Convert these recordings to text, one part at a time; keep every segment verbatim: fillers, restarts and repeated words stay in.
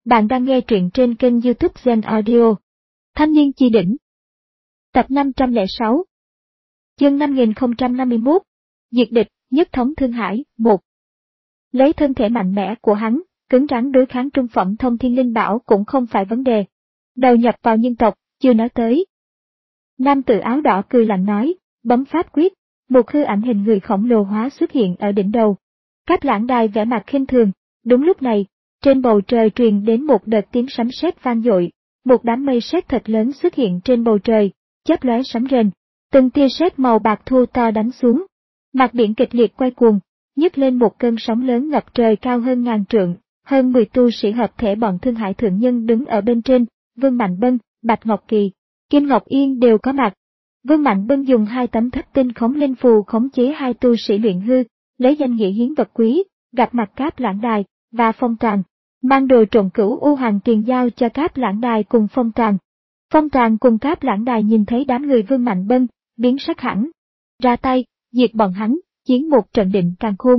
Bạn đang nghe truyện trên kênh YouTube Zen Audio. Thanh niên chi đỉnh. Tập năm trăm lẻ sáu. Chương năm nghìn không trăm năm mươi mốt. Diệt địch, nhất thống Thương Hải, một. Lấy thân thể mạnh mẽ của hắn, cứng rắn đối kháng trung phẩm thông thiên linh bảo cũng không phải vấn đề. Đầu nhập vào nhân tộc, chưa nói tới. Nam tử áo đỏ cười lạnh nói, bấm pháp quyết, một hư ảnh hình người khổng lồ hóa xuất hiện ở đỉnh đầu. Cáp Lãng Đài vẻ mặt khinh thường, đúng lúc này, trên bầu trời truyền đến một đợt tiếng sấm sét vang dội, một đám mây sét thật lớn xuất hiện trên bầu trời, chớp lóe sấm rền, từng tia sét màu bạc thô to đánh xuống. Mặt biển kịch liệt quay cuồng, nhấc lên một cơn sóng lớn ngập trời cao hơn ngàn trượng, hơn mười tu sĩ hợp thể bọn Thương Hải thượng nhân đứng ở bên trên, Vương Mạnh Bân, Bạch Ngọc Kỳ, Kim Ngọc Yên đều có mặt. Vương Mạnh Bân dùng hai tấm thất tinh khống linh phù khống chế hai tu sĩ luyện hư, lấy danh nghĩa hiến vật quý, gặp mặt Cáp Lãng Đài và Phong Tràng, mang đồ trộn cửu u hoàng tiền giao cho Cáp Lãng Đài cùng Phong Tràng. Phong Tràng cùng Cáp Lãng Đài nhìn thấy đám người Vương Mạnh Bân, biến sắc hẳn, ra tay, diệt bọn hắn, chiến một trận định càn khôn.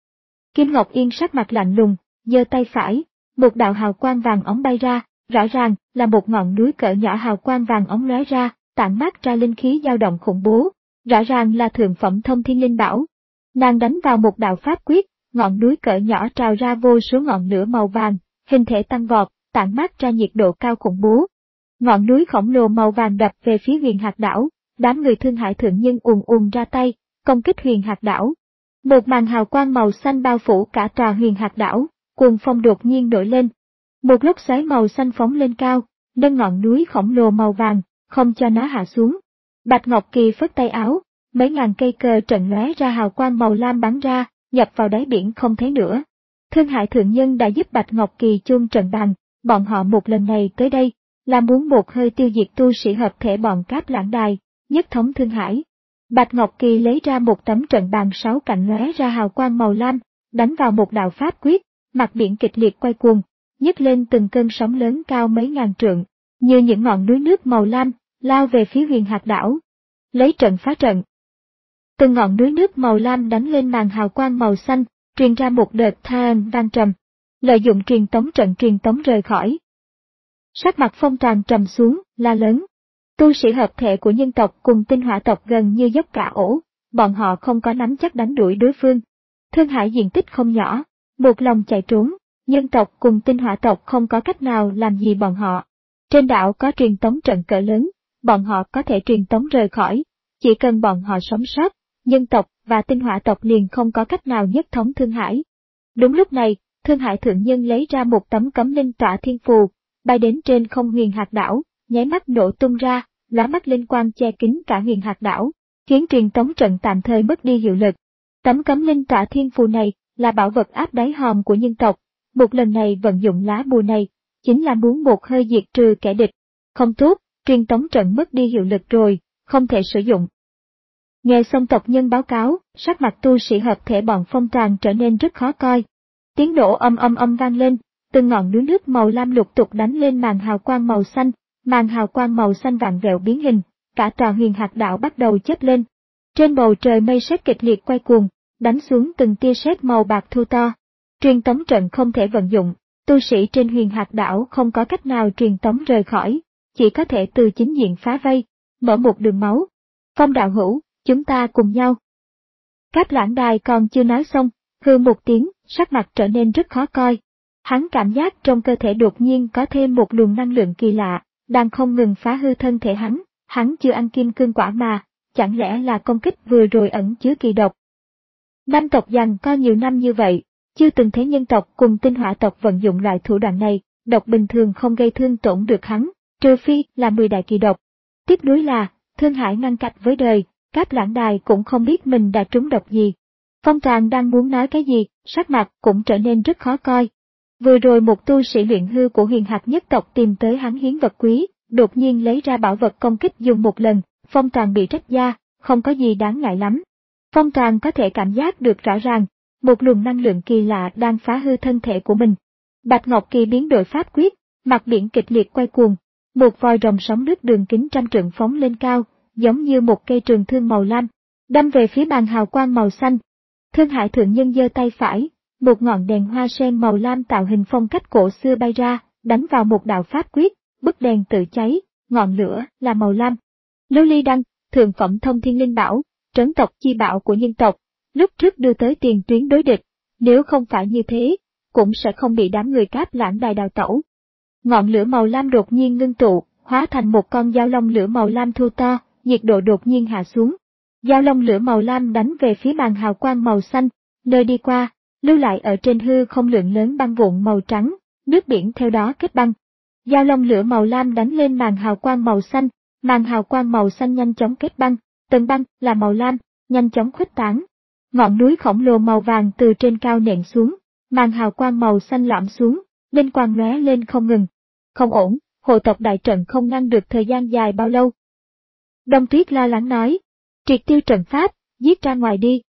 Kim Ngọc Yên sắc mặt lạnh lùng, giơ tay phải, một đạo hào quang vàng óng bay ra, rõ ràng là một ngọn núi cỡ nhỏ hào quang vàng óng lóe ra, tản mát ra linh khí dao động khủng bố, rõ ràng là thượng phẩm thông thiên linh bảo. Nàng đánh vào một đạo pháp quyết, ngọn núi cỡ nhỏ trào ra vô số ngọn lửa màu vàng, hình thể tăng vọt, tản mát ra nhiệt độ cao khủng bố. Ngọn núi khổng lồ màu vàng đập về phía Huyền Hạc đảo, đám người Thương Hải thượng nhân ùn ùn ra tay, công kích Huyền Hạc đảo. Một màn hào quang màu xanh bao phủ cả tòa Huyền Hạc đảo, cuồng phong đột nhiên nổi lên. Một lốc xoáy màu xanh phóng lên cao, nâng ngọn núi khổng lồ màu vàng, không cho nó hạ xuống. Bạch Ngọc Kỳ phất tay áo, mấy ngàn cây cờ trận lóe ra hào quang màu lam bắn ra, nhập vào đáy biển không thấy nữa. Thương Hải thượng nhân đã giúp Bạch Ngọc Kỳ chôn trận bàn, bọn họ một lần này tới đây, là muốn một hơi tiêu diệt tu sĩ hợp thể bọn Cáp Lãng Đài, nhất thống Thương Hải. Bạch Ngọc Kỳ lấy ra một tấm trận bàn sáu cạnh lóe ra hào quang màu lam, đánh vào một đạo pháp quyết, mặt biển kịch liệt quay cuồng, nhấc lên từng cơn sóng lớn cao mấy ngàn trượng, như những ngọn núi nước màu lam, lao về phía Huyền Hạc đảo. Lấy trận phá trận. Từng ngọn núi nước màu lam đánh lên màn hào quang màu xanh, truyền ra một đợt than vang trầm. Lợi dụng truyền tống trận truyền tống rời khỏi. Sắc mặt Phong Tràng trầm xuống, la lớn. Tu sĩ hợp thể của nhân tộc cùng tinh hỏa tộc gần như dốc cả ổ, bọn họ không có nắm chắc đánh đuổi đối phương. Thương Hải diện tích không nhỏ, một lòng chạy trốn, nhân tộc cùng tinh hỏa tộc không có cách nào làm gì bọn họ. Trên đảo có truyền tống trận cỡ lớn, bọn họ có thể truyền tống rời khỏi, chỉ cần bọn họ sống sót, nhân tộc và tinh hỏa tộc liền không có cách nào nhất thống Thương Hải. Đúng lúc này, Thương Hải thượng nhân lấy ra một tấm cấm linh tỏa thiên phù, bay đến trên không Huyền Hạc đảo, nháy mắt nổ tung ra, lóa mắt linh quang che kín cả Huyền Hạc đảo, khiến truyền tống trận tạm thời mất đi hiệu lực. Tấm cấm linh tỏa thiên phù này là bảo vật áp đáy hòm của nhân tộc, một lần này vận dụng lá bùa này, chính là muốn một hơi diệt trừ kẻ địch. Không tốt, truyền tống trận mất đi hiệu lực rồi, không thể sử dụng. Nghe xong tộc nhân báo cáo, sắc mặt tu sĩ hợp thể bọn Phong Tràng trở nên rất khó coi. Tiếng nổ âm âm âm vang lên, từng ngọn núi nước màu lam lục tục đánh lên màn hào quang màu xanh, màn hào quang màu xanh vạn vẹo biến hình, cả tòa Huyền Hạc đảo bắt đầu chớp lên. Trên bầu trời mây sét kịch liệt quay cuồng, đánh xuống từng tia sét màu bạc thô to. Truyền tống trận không thể vận dụng, tu sĩ trên Huyền Hạc đảo không có cách nào truyền tống rời khỏi, chỉ có thể từ chính diện phá vây, mở một đường máu. Phong đạo hữu, chúng ta cùng nhau. Cáp Lãng Đài còn chưa nói xong, hư một tiếng, sắc mặt trở nên rất khó coi. Hắn cảm giác trong cơ thể đột nhiên có thêm một luồng năng lượng kỳ lạ, đang không ngừng phá hư thân thể hắn, hắn chưa ăn kim cương quả mà, chẳng lẽ là công kích vừa rồi ẩn chứa kỳ độc. Năm tộc giằng co nhiều năm như vậy, chưa từng thấy nhân tộc cùng tinh hỏa tộc vận dụng loại thủ đoạn này, độc bình thường không gây thương tổn được hắn, trừ phi là mười đại kỳ độc. Tiếc nuối là, Thương Hải ngăn cách với đời, Cáp Lãng Đài cũng không biết mình đã trúng độc gì. Phong Tràng đang muốn nói cái gì, sắc mặt cũng trở nên rất khó coi. Vừa rồi một tu sĩ luyện hư của Huyền Hạc nhất tộc tìm tới hắn hiến vật quý, đột nhiên lấy ra bảo vật công kích dùng một lần, Phong Tràng bị trách da, không có gì đáng ngại lắm. Phong Tràng có thể cảm giác được rõ ràng, một luồng năng lượng kỳ lạ đang phá hư thân thể của mình. Bạch Ngọc Kỳ biến đổi pháp quyết, mặt biển kịch liệt quay cuồng, một vòi rồng sóng nước đường kính trăm trượng phóng lên cao, giống như một cây trường thương màu lam, đâm về phía bàn hào quang màu xanh. Thương Hải thượng nhân giơ tay phải, một ngọn đèn hoa sen màu lam tạo hình phong cách cổ xưa bay ra, đánh vào một đạo pháp quyết, bức đèn tự cháy, ngọn lửa là màu lam. Lưu Ly Đăng, thượng phẩm thông thiên linh bảo, trấn tộc chi bảo của nhân tộc, lúc trước đưa tới tiền tuyến đối địch, nếu không phải như thế, cũng sẽ không bị đám người Cáp Lãng Đài đào tẩu. Ngọn lửa màu lam đột nhiên ngưng tụ, hóa thành một con dao long lửa màu lam thu to, nhiệt độ đột nhiên hạ xuống. Dao long lửa màu lam đánh về phía màn hào quang màu xanh, nơi đi qua, lưu lại ở trên hư không lượng lớn băng vụn màu trắng, nước biển theo đó kết băng. Dao long lửa màu lam đánh lên màn hào quang màu xanh, màn hào quang màu xanh nhanh chóng kết băng, tầng băng là màu lam, nhanh chóng khuếch tán. Ngọn núi khổng lồ màu vàng từ trên cao nện xuống, màn hào quang màu xanh lõm xuống, linh quang lóe lên không ngừng. Không ổn, hộ tộc đại trận không ngăn được thời gian dài bao lâu. Đông Tuyết lo lắng nói, triệt tiêu trận pháp, giết ra ngoài đi.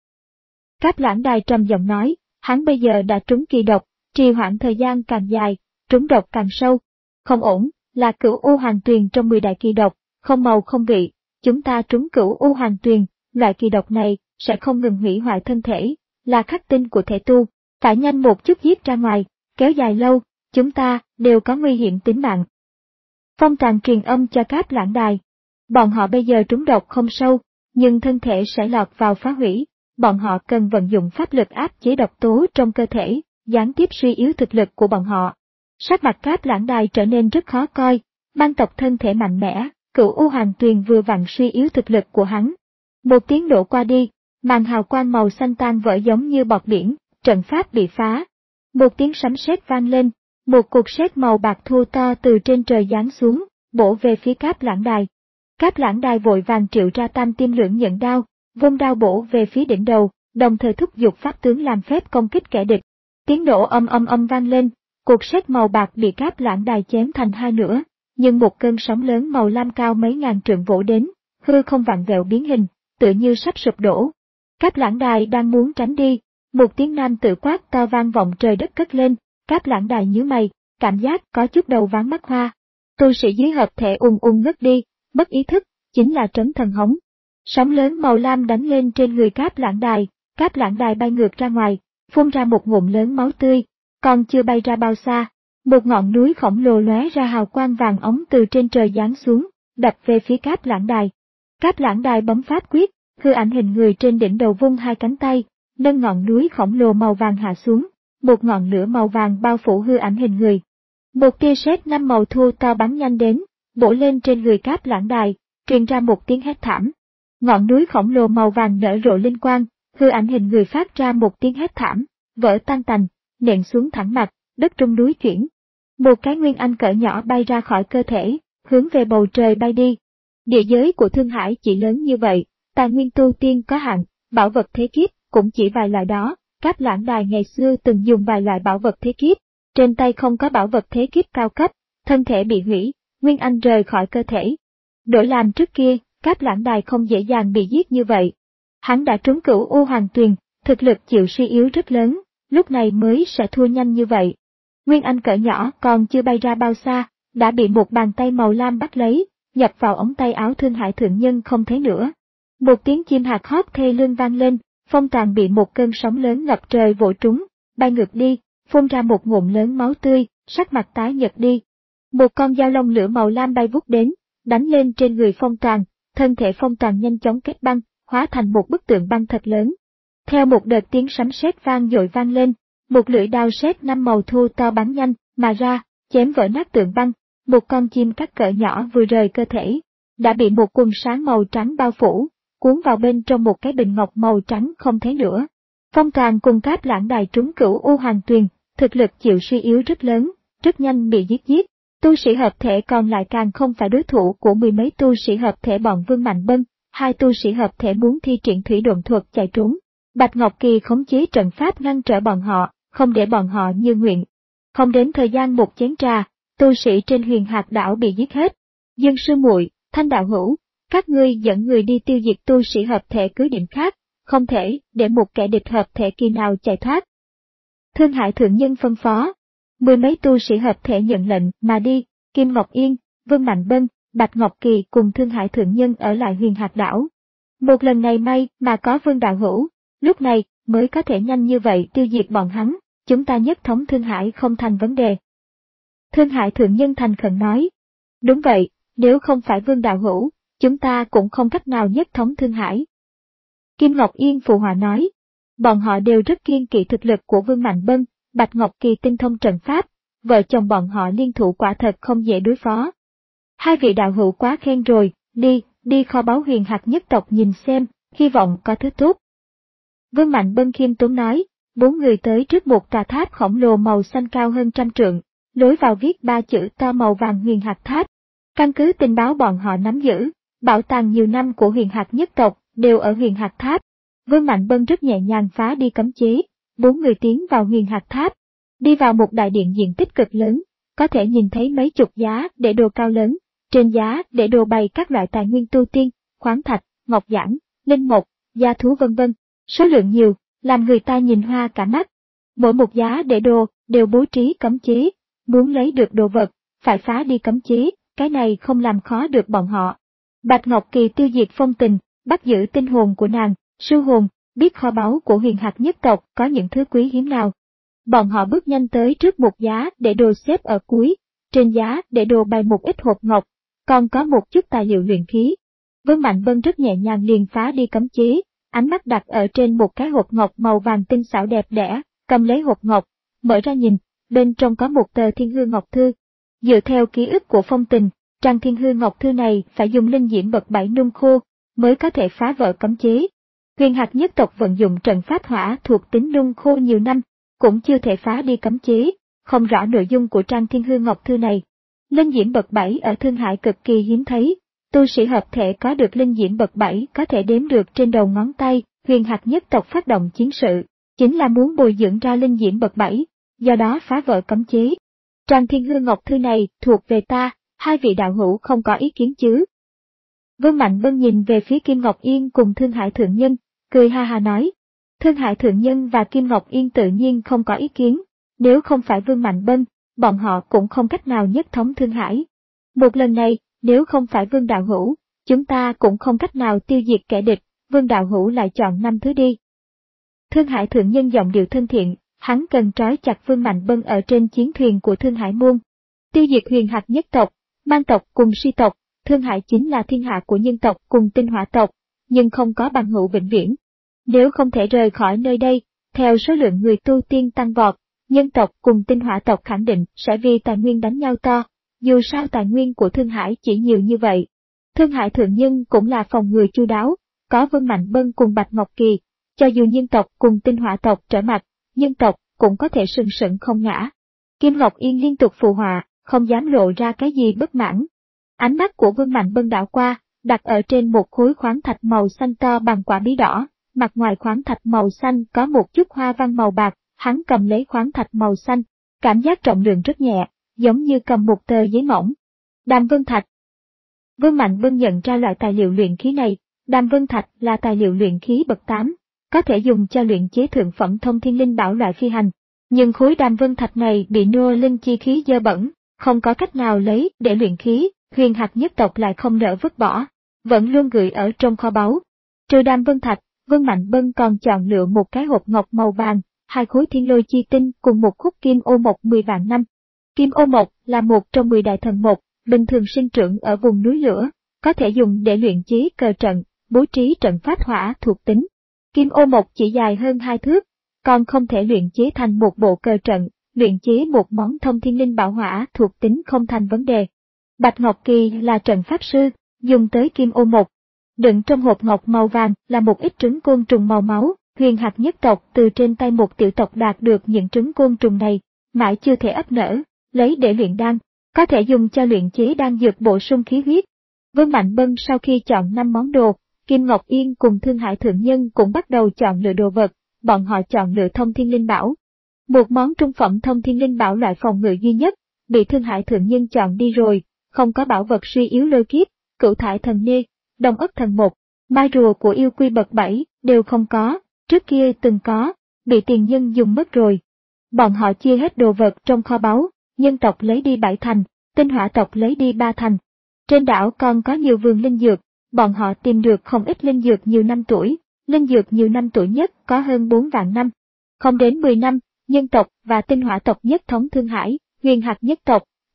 Cáp Lãng Đài trầm giọng nói, hắn bây giờ đã trúng kỳ độc, trì hoãn thời gian càng dài, trúng độc càng sâu. Không ổn, là cửu U Hoàng Tuyền trong mười đại kỳ độc, không màu không vị, chúng ta trúng cửu U Hoàng Tuyền, loại kỳ độc này sẽ không ngừng hủy hoại thân thể, là khắc tinh của thể tu, phải nhanh một chút giết ra ngoài, kéo dài lâu, chúng ta đều có nguy hiểm tính mạng. Phong Tràng truyền âm cho Cáp Lãng Đài, bọn họ bây giờ trúng độc không sâu, nhưng thân thể sẽ lọt vào phá hủy, bọn họ cần vận dụng pháp lực áp chế độc tố trong cơ thể, gián tiếp suy yếu thực lực của bọn họ. Sắc mặt Cáp Lãng Đài trở nên rất khó coi, băng tộc thân thể mạnh mẽ, cửu U Hoàng Tuyền vừa vặn suy yếu thực lực của hắn. Một tiếng nổ qua đi, màn hào quang màu xanh tan vỡ giống như bọt biển, trận pháp bị phá. Một tiếng sấm sét vang lên, một cục sét màu bạc thu to từ trên trời giáng xuống, bổ về phía Cáp Lãng Đài. Cáp Lãng Đài vội vàng triệu ra tam tiêm lưỡng nhận đao, vung đao bổ về phía đỉnh đầu, đồng thời thúc giục pháp tướng làm phép công kích kẻ địch. Tiếng nổ âm âm âm vang lên, cục sét màu bạc bị Cáp Lãng Đài chém thành hai nửa, nhưng một cơn sóng lớn màu lam cao mấy ngàn trượng vỗ đến, hư không vặn vẹo biến hình, tựa như sắp sụp đổ. Cáp Lãng Đài đang muốn tránh đi, một tiếng nam tự quát to vang vọng trời đất cất lên, Cáp Lãng Đài nhíu mày, cảm giác có chút đầu váng mắt hoa. Tu sĩ dưới hợp thể ung ung ngất đi, mất ý thức, chính là Trấn Thần Hống. Sóng lớn màu lam đánh lên trên người Cáp Lãng Đài, Cáp Lãng Đài bay ngược ra ngoài, phun ra một ngụm lớn máu tươi, còn chưa bay ra bao xa, một ngọn núi khổng lồ lóe ra hào quang vàng ống từ trên trời giáng xuống, đập về phía Cáp Lãng Đài. Cáp Lãng Đài bấm pháp quyết, hư ảnh hình người trên đỉnh đầu vung hai cánh tay, nâng ngọn núi khổng lồ màu vàng hạ xuống, một ngọn lửa màu vàng bao phủ hư ảnh hình người. Một tia sét năm màu thu to bắn nhanh đến, bổ lên trên người Cáp Lãng Đài, truyền ra một tiếng hét thảm. Ngọn núi khổng lồ màu vàng nở rộ linh quang, hư ảnh hình người phát ra một tiếng hét thảm, vỡ tan tành, nện xuống thẳng mặt, đất trung núi chuyển. Một cái nguyên anh cỡ nhỏ bay ra khỏi cơ thể, hướng về bầu trời bay đi. Địa giới của Thương Hải chỉ lớn như vậy, tài nguyên tu tiên có hạn, bảo vật thế kiếp cũng chỉ vài loại đó. Cáp Lãng Đài ngày xưa từng dùng vài loại bảo vật thế kiếp, trên tay không có bảo vật thế kiếp cao cấp, thân thể bị hủy, nguyên anh rời khỏi cơ thể. Đổi làm trước kia, Cáp Lãng Đài không dễ dàng bị giết như vậy. Hắn đã trúng cửu U Hoàng Tuyền, thực lực chịu suy yếu rất lớn, lúc này mới sẽ thua nhanh như vậy. Nguyên anh cỡ nhỏ còn chưa bay ra bao xa, đã bị một bàn tay màu lam bắt lấy, nhập vào ống tay áo Thương Hải thượng nhân không thấy nữa. Một tiếng chim hạc hót thê lương vang lên, Phong Tràng bị một cơn sóng lớn ngập trời vỗ trúng, bay ngược đi, phun ra một ngụm lớn máu tươi, sắc mặt tái nhợt đi. Một con dao long lửa màu lam bay vút đến, đánh lên trên người Phong Tràng, thân thể Phong Tràng nhanh chóng kết băng, hóa thành một bức tượng băng thật lớn. Theo một đợt tiếng sấm sét vang dội vang lên, một lưỡi đao sét năm màu thu to bắn nhanh mà ra, chém vỡ nát tượng băng. Một con chim cắt cỡ nhỏ vừa rời cơ thể, đã bị một quần sáng màu trắng bao phủ, cuốn vào bên trong một cái bình ngọc màu trắng không thấy nữa. Phong Tràng cùng Cáp Lãng Đài trúng cửu U Hoàng Tuyền, thực lực chịu suy yếu rất lớn, rất nhanh bị giết giết. Tu sĩ hợp thể còn lại càng không phải đối thủ của mười mấy tu sĩ hợp thể bọn Vương Mạnh Bân, hai tu sĩ hợp thể muốn thi triển thủy độn thuật chạy trốn. Bạch Ngọc Kỳ khống chế trận pháp ngăn trở bọn họ, không để bọn họ như nguyện. Không đến thời gian một chén trà, tu sĩ trên Huyền Hạc đảo bị giết hết. Dương Sư Muội, Thanh đạo hữu, các ngươi dẫn người đi tiêu diệt tu sĩ hợp thể cứ điểm khác, không thể để một kẻ địch hợp thể kỳ nào chạy thoát. Thương Hải thượng nhân phân phó, mười mấy tu sĩ hợp thể nhận lệnh mà đi, Kim Ngọc Yên, Vương Mạnh Bân, Bạch Ngọc Kỳ cùng Thương Hải thượng nhân ở lại Huyền Hạc đảo. Một lần này may mà có Vương đạo hữu, lúc này mới có thể nhanh như vậy tiêu diệt bọn hắn, chúng ta nhất thống Thương Hải không thành vấn đề. Thương Hải Thượng Nhân thành khẩn nói. Đúng vậy, nếu không phải Vương đạo hữu, chúng ta cũng không cách nào nhất thống Thương Hải. Kim Ngọc Yên phụ họa nói. Bọn họ đều rất kiêng kỵ thực lực của Vương Mạnh Bân, Bạch Ngọc Kỳ tinh thông trận pháp, vợ chồng bọn họ liên thủ quả thật không dễ đối phó. Hai vị đạo hữu quá khen rồi, đi, đi kho báu Huyền Hạc nhất tộc nhìn xem, hy vọng có thứ tốt. Vương Mạnh Bân khiêm tốn nói, bốn người tới trước một tòa tháp khổng lồ màu xanh cao hơn trăm trượng, lối vào viết ba chữ to màu vàng Huyền Hạc Tháp. Căn cứ tình báo bọn họ nắm giữ, bảo tàng nhiều năm của Huyền Hạc nhất tộc đều ở Huyền Hạc Tháp. Vương Mạnh Bân rất nhẹ nhàng phá đi cấm chế, bốn người tiến vào Huyền Hạc Tháp, đi vào một đại điện diện tích cực lớn, có thể nhìn thấy mấy chục giá để đồ cao lớn, trên giá để đồ bày các loại tài nguyên tu tiên, khoáng thạch, ngọc giản, linh mục, gia thú vân vân, số lượng nhiều, làm người ta nhìn hoa cả mắt. Mỗi một giá để đồ đều bố trí cấm chế, muốn lấy được đồ vật, phải phá đi cấm chế, cái này không làm khó được bọn họ. Bạch Ngọc Kỳ tiêu diệt phong tình, bắt giữ tinh hồn của nàng, sư hồn, biết kho báu của Huyền Hạc nhất tộc có những thứ quý hiếm nào. Bọn họ bước nhanh tới trước một giá để đồ xếp ở cuối, trên giá để đồ bày một ít hộp ngọc, còn có một chút tài liệu luyện khí. Vương Mạnh Bân rất nhẹ nhàng liền phá đi cấm chế, ánh mắt đặt ở trên một cái hộp ngọc màu vàng tinh xảo đẹp đẽ, cầm lấy hộp ngọc, mở ra nhìn, bên trong có một tờ Thiên Hư Ngọc Thư. Dựa theo ký ức của phong tình, trang Thiên Hư Ngọc Thư này phải dùng linh diễm bậc bảy nung khô, mới có thể phá vỡ cấm chế. Huyền Hạc nhất tộc vận dụng trận pháp hỏa thuộc tính nung khô nhiều năm, cũng chưa thể phá đi cấm chế, không rõ nội dung của trang Thiên Hư Ngọc Thư này. Linh diễm bậc bảy ở Thương Hải cực kỳ hiếm thấy, tu sĩ hợp thể có được linh diễm bậc bảy có thể đếm được trên đầu ngón tay. Huyền Hạc nhất tộc phát động chiến sự, chính là muốn bồi dưỡng ra linh diễm bậc bảy, do đó phá vỡ cấm chế. Trang Thiên Hư Ngọc Thư này thuộc về ta, hai vị đạo hữu không có ý kiến chứ? Vương Mạnh Bân nhìn về phía Kim Ngọc Yên cùng Thương Hải Thượng Nhân, cười ha ha nói. Thương Hải Thượng Nhân và Kim Ngọc Yên tự nhiên không có ý kiến, nếu không phải Vương Mạnh Bân, bọn họ cũng không cách nào nhất thống Thương Hải. Một lần này, nếu không phải Vương đạo hữu, chúng ta cũng không cách nào tiêu diệt kẻ địch, Vương đạo hữu lại chọn năm thứ đi. Thương Hải Thượng Nhân giọng điệu thân thiện, hắn cần trói chặt Vương Mạnh Bân ở trên chiến thuyền của Thương Hải môn. Tiêu diệt Huyền Hạc nhất tộc, Man tộc cùng Si tộc, Thương Hải chính là thiên hạ của nhân tộc cùng Tinh Hỏa tộc, nhưng không có bằng hữu vĩnh viễn. Nếu không thể rời khỏi nơi đây, theo số lượng người tu tiên tăng vọt, nhân tộc cùng Tinh Hỏa tộc khẳng định sẽ vì tài nguyên đánh nhau to, dù sao tài nguyên của Thương Hải chỉ nhiều như vậy. Thương Hải Thượng Nhân cũng là phòng ngừa chu đáo, có Vương Mạnh Bân cùng Bạch Ngọc Kỳ, cho dù nhân tộc cùng Tinh Hỏa tộc trở mặt, nhân tộc cũng có thể sừng sững không ngã. Kim Ngọc Yên liên tục phụ họa, không dám lộ ra cái gì bất mãn. Ánh mắt của Vương Mạnh Bân đảo qua, đặt ở trên một khối khoáng thạch màu xanh to bằng quả bí đỏ, mặt ngoài khoáng thạch màu xanh có một chút hoa văn màu bạc, hắn cầm lấy khoáng thạch màu xanh, cảm giác trọng lượng rất nhẹ, giống như cầm một tờ giấy mỏng. Đàm Vân Thạch. Vương Mạnh Bân nhận ra loại tài liệu luyện khí này, Đàm Vân Thạch là tài liệu luyện khí bậc tám, có thể dùng cho luyện chế thượng phẩm thông thiên linh bảo loại phi hành. Nhưng khối Đàm Vân Thạch này bị nô linh chi khí dơ bẩn, không có cách nào lấy để luyện khí, Huyền Hạc nhất tộc lại không nỡ vứt bỏ, vẫn luôn gửi ở trong kho báu. Trừ Đàm Vân Thạch, Vương Mạnh Bân còn chọn lựa một cái hộp ngọc màu vàng, hai khối thiên lôi chi tinh cùng một khúc kim ô mộc mười vạn năm. Kim ô mộc là một trong mười đại thần mộc, bình thường sinh trưởng ở vùng núi lửa, có thể dùng để luyện chế cờ trận, bố trí trận pháp hỏa thuộc tính. Kim ô mộc chỉ dài hơn hai thước, còn không thể luyện chế thành một bộ cờ trận, luyện chế một món thông thiên linh bảo hỏa thuộc tính không thành vấn đề. Bạch Ngọc Kỳ là trận pháp sư, dùng tới kim ô mộc. Đựng trong hộp ngọc màu vàng là một ít trứng côn trùng màu máu, Huyền Hạc nhất tộc từ trên tay một tiểu tộc đạt được những trứng côn trùng này, mãi chưa thể ấp nở, lấy để luyện đan, có thể dùng cho luyện chế đan dược bổ sung khí huyết. Vương Mạnh Bân sau khi chọn năm món đồ, Kim Ngọc Yên cùng Thương Hải Thượng Nhân cũng bắt đầu chọn lựa đồ vật, bọn họ chọn lựa thông thiên linh bảo. Một món trung phẩm thông thiên linh bảo loại phòng ngự duy nhất, bị Thương Hải Thượng Nhân chọn đi rồi, không có bảo vật suy yếu lôi kiếp, cửu thải thần nê, đồng ất thần một, mai rùa của yêu quy bậc bảy, đều không có, trước kia từng có, bị tiền nhân dùng mất rồi. Bọn họ chia hết đồ vật trong kho báu, nhân tộc lấy đi bảy thành, Tinh Hỏa tộc lấy đi ba thành. Trên đảo còn có nhiều vườn linh dược, bọn họ tìm được không ít linh dược nhiều năm tuổi, linh dược nhiều năm tuổi nhất có hơn bốn vạn năm. Không đến mười năm, nhân tộc và Tinh Hỏa tộc nhất thống Thương Hải, Huyền Hạc nhất tộc,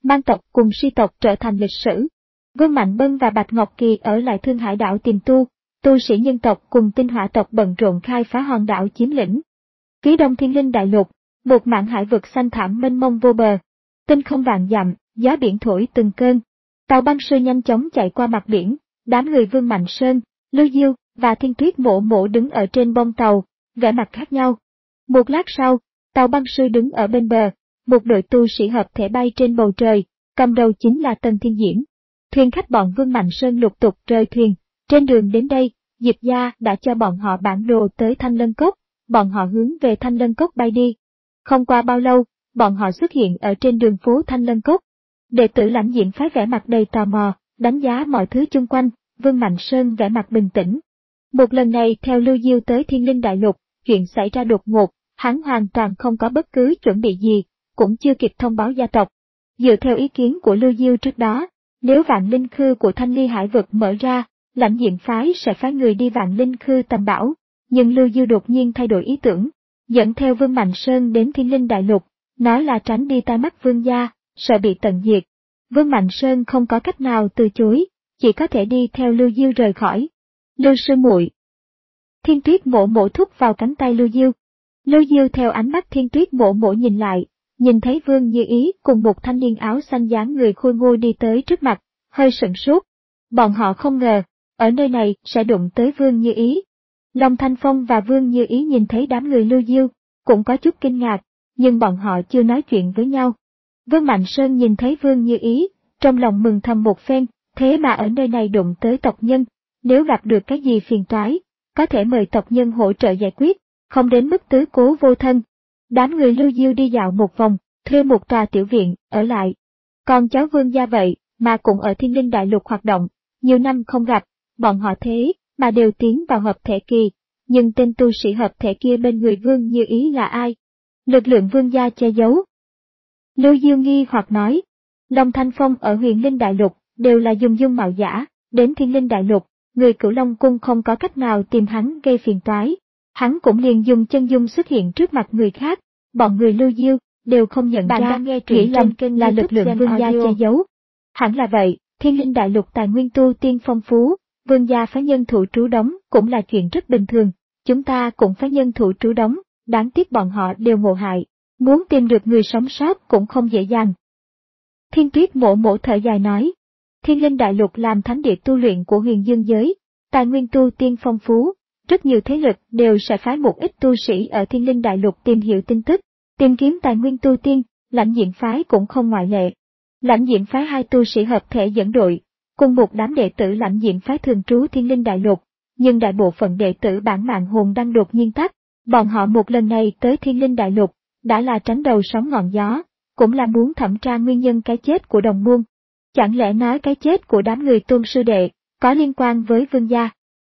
Mang tộc cùng Si tộc trở thành lịch sử. Vương Mạnh Bân và Bạch Ngọc Kỳ ở lại Thương Hải đảo tìm tu, tu sĩ Nhân tộc cùng Tinh Hỏa tộc bận rộn khai phá hòn đảo chiếm lĩnh. Phía đông Thiên Linh đại lục, một mảng hải vực xanh thẳm mênh mông vô bờ, tinh không vạn dặm, gió biển thổi từng cơn. Tàu băng sư nhanh chóng chạy qua mặt biển, đám người Vương Mạnh Sơn, Lưu Diêu và Thiên Tuyết Mộ Mộ đứng ở trên bông tàu, vẻ mặt khác nhau. Một lát sau, tàu băng sư đứng ở bên bờ, một đội tu sĩ hợp thể bay trên bầu trời, cầm đầu chính là Tần Thiên Diễm. Thuyền khách bọn Vương Mạnh Sơn lục tục rời thuyền, trên đường đến đây, Diệp gia đã cho bọn họ bản đồ tới Thanh Lân Cốc, bọn họ hướng về Thanh Lân Cốc bay đi. Không qua bao lâu, bọn họ xuất hiện ở trên đường phố Thanh Lân Cốc. Đệ tử Lãnh Diễm phái vẻ mặt đầy tò mò, đánh giá mọi thứ chung quanh, Vương Mạnh Sơn vẻ mặt bình tĩnh. Một lần này theo Lưu Diêu tới Thiên Linh đại lục, chuyện xảy ra đột ngột, hắn hoàn toàn không có bất cứ chuẩn bị gì, cũng chưa kịp thông báo gia tộc. Dựa theo ý kiến của Lưu Diêu trước đó, nếu Vạn Linh Khư của Thanh Ly Hải vực mở ra, Lãnh Diễm phái sẽ phái người đi Vạn Linh Khư tầm bảo, nhưng Lưu Diêu đột nhiên thay đổi ý tưởng, dẫn theo Vương Mạnh Sơn đến Thiên Linh đại lục, nói là tránh đi tai mắt Vương gia, sợ bị tận diệt. Vương Mạnh Sơn không có cách nào từ chối, chỉ có thể đi theo Lưu Diêu rời khỏi. Lưu sư muội. Thiên Tuyết Mộ Mộ thúc vào cánh tay Lưu Diêu. Lưu Diêu theo ánh mắt Thiên Tuyết Mộ Mộ nhìn lại, nhìn thấy Vương Như Ý cùng một thanh niên áo xanh dáng người khôi ngô đi tới trước mặt, hơi sửng sốt. Bọn họ không ngờ, ở nơi này sẽ đụng tới Vương Như Ý. Long Thanh Phong và Vương Như Ý nhìn thấy đám người Lưu Diêu, cũng có chút kinh ngạc, nhưng bọn họ chưa nói chuyện với nhau. Vương Mạnh Sơn nhìn thấy Vương Như Ý, trong lòng mừng thầm một phen, thế mà ở nơi này đụng tới tộc nhân, nếu gặp được cái gì phiền toái, có thể mời tộc nhân hỗ trợ giải quyết, không đến mức tứ cố vô thân. Đám người Lưu Diêu đi dạo một vòng, thuê một tòa tiểu viện, ở lại. Còn cháu Vương gia vậy, mà cũng ở Thiên Linh đại lục hoạt động, nhiều năm không gặp, bọn họ thế mà đều tiến vào hợp thể kỳ, nhưng tên tu sĩ hợp thể kia bên người Vương Như Ý là ai? Lực lượng Vương gia che giấu. Lưu Diêu nghi hoặc nói, Long Thanh Phong ở Huyền Linh đại lục đều là dùng dung mạo giả, đến Thiên Linh đại lục, người Cửu Long cung không có cách nào tìm hắn gây phiền toái, hắn cũng liền dùng chân dung xuất hiện trước mặt người khác, bọn người Lưu Diêu đều không nhận Bạn ra, đang nghe nghĩ truyện lầm trên kênh là YouTube lực lượng Gen Vương gia Audio. che giấu. Hẳn là vậy, Thiên Linh đại lục tài nguyên tu tiên phong phú, Vương gia phái nhân thủ trú đóng cũng là chuyện rất bình thường, chúng ta cũng phái nhân thủ trú đóng, đáng tiếc bọn họ đều ngộ hại, muốn tìm được người sống sót cũng không dễ dàng. Thiên Tuyết Mộ Mộ thở dài nói, Thiên Linh đại lục làm thánh địa tu luyện của huyền dương giới, tài nguyên tu tiên phong phú, rất nhiều thế lực đều sẽ phái một ít tu sĩ ở Thiên Linh đại lục tìm hiểu tin tức, tìm kiếm tài nguyên tu tiên, Lãnh Diễm phái cũng không ngoại lệ. Lãnh Diễm phái hai tu sĩ hợp thể dẫn đội, cùng một đám đệ tử Lãnh Diễm phái thường trú Thiên Linh đại lục, nhưng đại bộ phận đệ tử bản mạng hồn đang đột nhiên tắt, bọn họ một lần này tới Thiên Linh đại lục, đã là tránh đầu sóng ngọn gió, cũng là muốn thẩm tra nguyên nhân cái chết của đồng môn. Chẳng lẽ nói cái chết của đám người Tôn sư đệ có liên quan với Vương gia?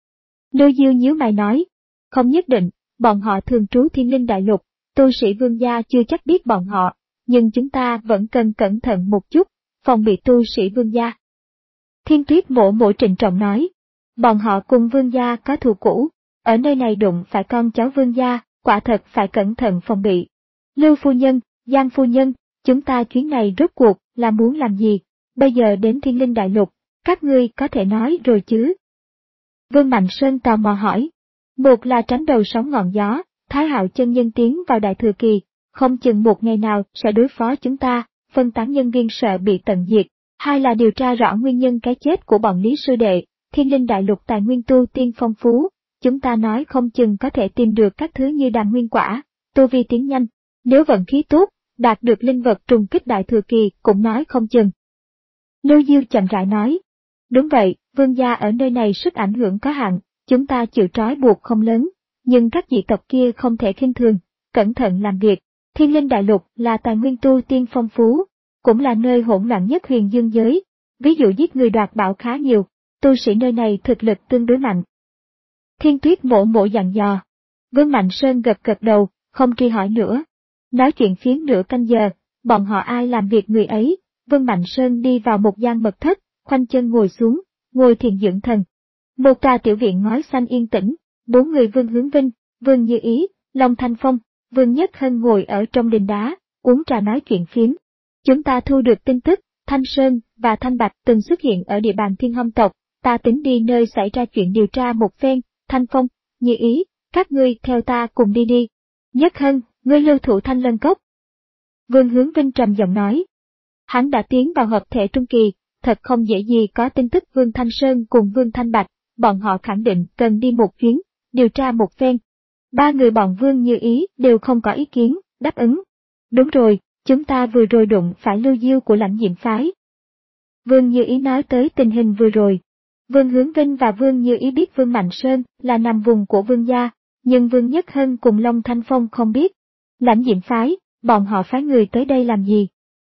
Lưu Diêu nhíu mày nói, không nhất định, bọn họ thường trú Thiên Linh đại lục, tu sĩ Vương gia chưa chắc biết bọn họ, nhưng chúng ta vẫn cần cẩn thận một chút, phòng bị tu sĩ Vương gia. Thiên Tuyết Mộ Mộ trịnh trọng nói, bọn họ cùng Vương gia có thù cũ, ở nơi này đụng phải con cháu Vương gia, quả thật phải cẩn thận phòng bị. Lưu phu nhân, Giang phu nhân, chúng ta chuyến này rốt cuộc là muốn làm gì? Bây giờ đến Thiên Linh đại lục, các ngươi có thể nói rồi chứ? Vương Mạnh Sơn tò mò hỏi. Một là tránh đầu sóng ngọn gió, Thái Hạo chân nhân tiến vào đại thừa kỳ, không chừng một ngày nào sẽ đối phó chúng ta, phân tán nhân viên sợ bị tận diệt. Hai là điều tra rõ nguyên nhân cái chết của bọn Lý sư đệ, Thiên Linh đại lục tài nguyên tu tiên phong phú, chúng ta nói không chừng có thể tìm được các thứ như đàn nguyên quả, tu vi tiến nhanh, nếu vận khí tốt, đạt được linh vật trùng kích đại thừa kỳ cũng nói không chừng. Lưu Diêu chậm rãi nói, đúng vậy, Vương gia ở nơi này sức ảnh hưởng có hạn, chúng ta chịu trói buộc không lớn, nhưng các dị tộc kia không thể khinh thường, cẩn thận làm việc. Thiên Linh đại lục là tài nguyên tu tiên phong phú, cũng là nơi hỗn loạn nhất huyền dương giới, ví dụ giết người đoạt bảo khá nhiều, tu sĩ nơi này thực lực tương đối mạnh. Thiên Tuyết Mộ Mộ dặn dò. Vương Mạnh Sơn gật gật đầu, không truy hỏi nữa. Nói chuyện phiếm nửa canh giờ, bọn họ ai làm việc người ấy, Vương Mạnh Sơn đi vào một gian mật thất, khoanh chân ngồi xuống, ngồi thiền dưỡng thần. Một tòa tiểu viện ngói xanh yên tĩnh, bốn người Vương Hướng Vinh, Vương Như Ý, Long Thanh Phong, Vương Nhất Hân ngồi ở trong đình đá, uống trà nói chuyện phiếm. Chúng ta thu được tin tức, Thanh Sơn và Thanh Bạch từng xuất hiện ở địa bàn Thiên Hâm tộc, ta tính đi nơi xảy ra chuyện điều tra một phen. Thanh Phong, Như Ý, các ngươi theo ta cùng đi đi. Nhất Hân, ngươi lưu thủ Thanh Lân Cốc. Vương Hướng Vinh trầm giọng nói. Hắn đã tiến vào hợp thể trung kỳ, thật không dễ gì có tin tức Vương Thanh Sơn cùng Vương Thanh Bạch, bọn họ khẳng định cần đi một chuyến, điều tra một phen. Ba người bọn Vương Như Ý đều không có ý kiến, đáp ứng. Đúng rồi, chúng ta vừa rồi đụng phải Lưu Diêu của Lãnh Diệm Phái. Vương Như Ý nói tới tình hình vừa rồi. Vương Hướng Vinh và Vương Như Ý biết Vương Mạnh Sơn là nằm vùng của Vương gia, nhưng Vương Nhất Hân cùng Long Thanh Phong không biết. Lãnh Diệm Phái, bọn họ phái người tới đây làm gì?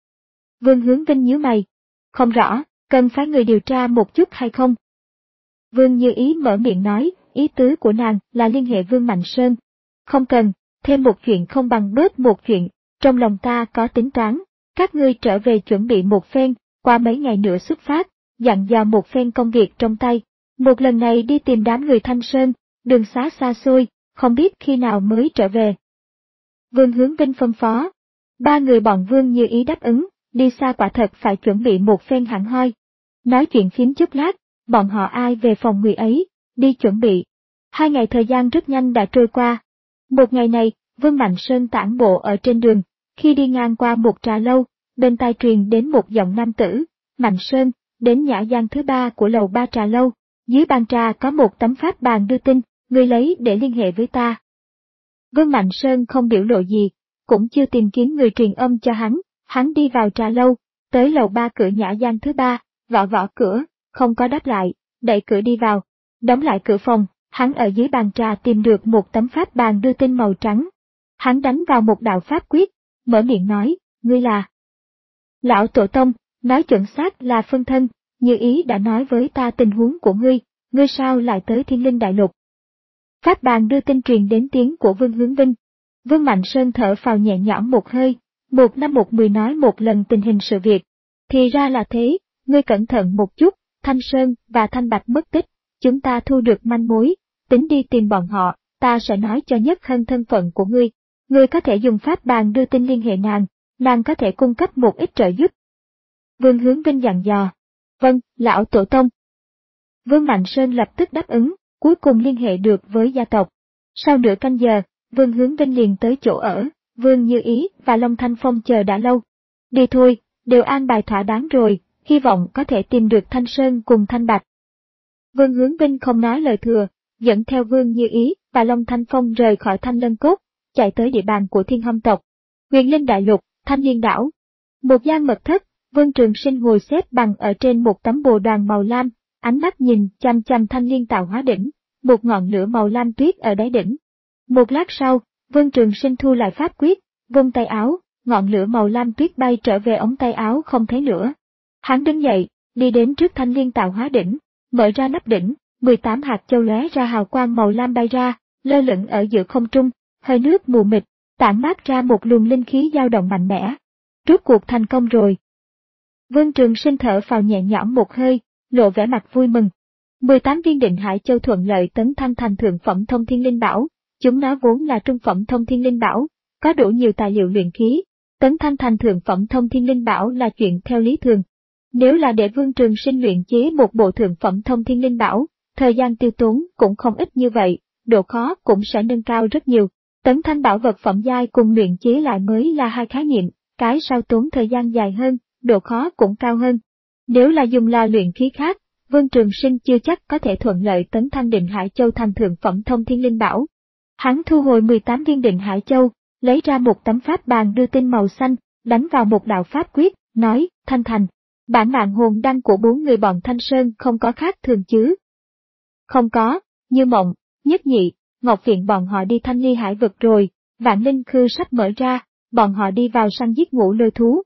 Vương Hướng Vinh nhíu mày. Không rõ, cần phái người điều tra một chút hay không? Vương Như Ý mở miệng nói, ý tứ của nàng là liên hệ Vương Mạnh Sơn. Không cần, thêm một chuyện không bằng bớt một chuyện, trong lòng ta có tính toán, các ngươi trở về chuẩn bị một phen, qua mấy ngày nữa xuất phát, dặn dò một phen công việc trong tay. Một lần này đi tìm đám người Thanh Sơn, đường xá xa xôi, không biết khi nào mới trở về. Vương Hướng Vinh phân phó. Ba người bọn Vương Như Ý đáp ứng, đi xa quả thật phải chuẩn bị một phen hẳn hoi. Nói chuyện phím chút lát, bọn họ ai về phòng người ấy, đi chuẩn bị. Hai ngày thời gian rất nhanh đã trôi qua. Một ngày này, Vương Mạnh Sơn tản bộ ở trên đường, khi đi ngang qua một trà lâu, bên tai truyền đến một giọng nam tử. Mạnh Sơn, đến nhã gian thứ ba của lầu ba trà lâu, dưới bàn trà có một tấm pháp bàn đưa tin, người lấy để liên hệ với ta. Vương Mạnh Sơn không biểu lộ gì, cũng chưa tìm kiếm người truyền âm cho hắn, hắn đi vào trà lâu, tới lầu ba cửa nhã gian thứ ba, gõ gõ cửa, không có đáp lại, đẩy cửa đi vào, đóng lại cửa phòng, hắn ở dưới bàn trà tìm được một tấm pháp bàn đưa tin màu trắng. Hắn đánh vào một đạo pháp quyết, mở miệng nói, ngươi là Lão Tổ Tông, nói chuẩn xác là phân thân, Như Ý đã nói với ta tình huống của ngươi, ngươi sao lại tới Thiên Linh Đại Lục. Pháp bàn đưa tin truyền đến tiếng của Vương Hướng Vinh. Vương Mạnh Sơn thở phào nhẹ nhõm một hơi, một năm một mười nói một lần tình hình sự việc. Thì ra là thế, ngươi cẩn thận một chút, Thanh Sơn và Thanh Bạch mất tích, chúng ta thu được manh mối, tính đi tìm bọn họ, ta sẽ nói cho Nhất Hân thân phận của ngươi. Ngươi có thể dùng pháp bàn đưa tin liên hệ nàng, nàng có thể cung cấp một ít trợ giúp. Vương Hướng Vinh dặn dò. Vâng, Lão Tổ Tông. Vương Mạnh Sơn lập tức đáp ứng, cuối cùng liên hệ được với gia tộc. Sau nửa canh giờ, Vương Hướng Vinh liền tới chỗ ở, Vương Như Ý và Long Thanh Phong chờ đã lâu. Đi thôi, đều an bài thỏa đáng rồi, hy vọng có thể tìm được Thanh Sơn cùng Thanh Bạch. Vương Hướng Vinh không nói lời thừa, dẫn theo Vương Như Ý và Long Thanh Phong rời khỏi Thanh Lân Cốt, chạy tới địa bàn của Thiên Hâm tộc. Huyền Linh Đại Lục, Thanh Liên Đảo. Một gian mật thất, Vương Trường Sinh ngồi xếp bằng ở trên một tấm bồ đoàn màu lam, ánh mắt nhìn chăm chăm Thanh Liên tạo hóa đỉnh, một ngọn lửa màu lam tuyết ở đáy đỉnh. Một lát sau, Vương Trường Sinh thu lại pháp quyết, vung tay áo, ngọn lửa màu lam tuyết bay trở về ống tay áo không thấy nữa. Hắn đứng dậy, đi đến trước Thanh Liên tạo hóa đỉnh, mở ra nắp đỉnh, mười tám hạt châu lóe ra hào quang màu lam bay ra, lơ lửng ở giữa không trung, hơi nước mù mịt, tản mát ra một luồng linh khí dao động mạnh mẽ. Rốt cuộc thành công rồi. Vương Trường Sinh thở phào nhẹ nhõm một hơi, lộ vẻ mặt vui mừng. mười tám viên định hải châu thuận lợi tấn thăng thành thượng phẩm thông thiên linh bảo, chúng nó vốn là trung phẩm thông thiên linh bảo, có đủ nhiều tài liệu luyện khí, tấn thăng thành thượng phẩm thông thiên linh bảo là chuyện theo lý thường. Nếu là để Vương Trường Sinh luyện chế một bộ thượng phẩm thông thiên linh bảo, thời gian tiêu tốn cũng không ít như vậy, độ khó cũng sẽ nâng cao rất nhiều. Tấn thăng bảo vật phẩm giai cùng luyện chế lại mới là hai khái niệm, cái sau tốn thời gian dài hơn, độ khó cũng cao hơn. Nếu là dùng là luyện khí khác, Vương Trường Sinh chưa chắc có thể thuận lợi tấn thăng định hải châu thành thượng phẩm thông thiên linh bảo. Hắn thu hồi mười tám viên định hải châu, lấy ra một tấm pháp bàn đưa tin màu xanh, đánh vào một đạo pháp quyết, nói, Thanh Thành, bản mạng hồn đăng của bốn người bọn Thanh Sơn không có khác thường chứ? Không có, Như Mộng, Nhất Nhị, Ngọc Viện bọn họ đi Thanh Ly Hải vực rồi, Vạn Linh Khư sắp mở ra, bọn họ đi vào săn giết ngũ lôi thú.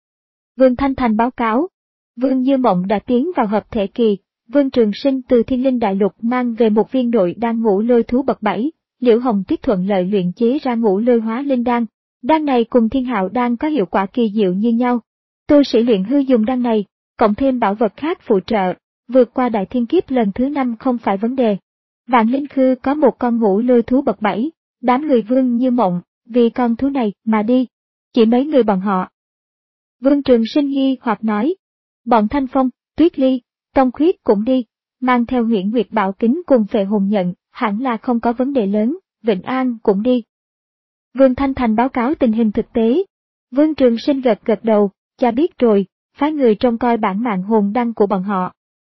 Vương Thanh Thành báo cáo, Vương Như Mộng đã tiến vào hợp thể kỳ, Vương Trường Sinh từ Thiên Linh Đại Lục mang về một viên nội đan ngũ lôi thú bậc bảy, Liễu Hồng Tuyết thuận lợi luyện chế ra ngũ lôi hóa linh đan, đan này cùng Thiên Hạo đan có hiệu quả kỳ diệu như nhau. Tôi sẽ luyện hư dùng đan này, cộng thêm bảo vật khác phụ trợ, vượt qua đại thiên kiếp lần thứ năm không phải vấn đề. Vạn Linh Khư có một con ngũ lôi thú bậc bảy, đám người Vương Như Mộng, vì con thú này mà đi, chỉ mấy người bọn họ. Vương Trường Sinh nghi hoặc nói, Bọn Thanh Phong, Tuyết Ly, Tông Khuyết cũng đi, mang theo Huyễn Nguyệt Bảo Kính cùng Phệ Hồn Nhận, hẳn là không có vấn đề lớn, Vịnh An cũng đi. Vương Thanh Thành báo cáo tình hình thực tế. Vương Trường Sinh gật gật đầu, cha biết rồi, phái người trông coi bản mạng hồn đăng của bọn họ.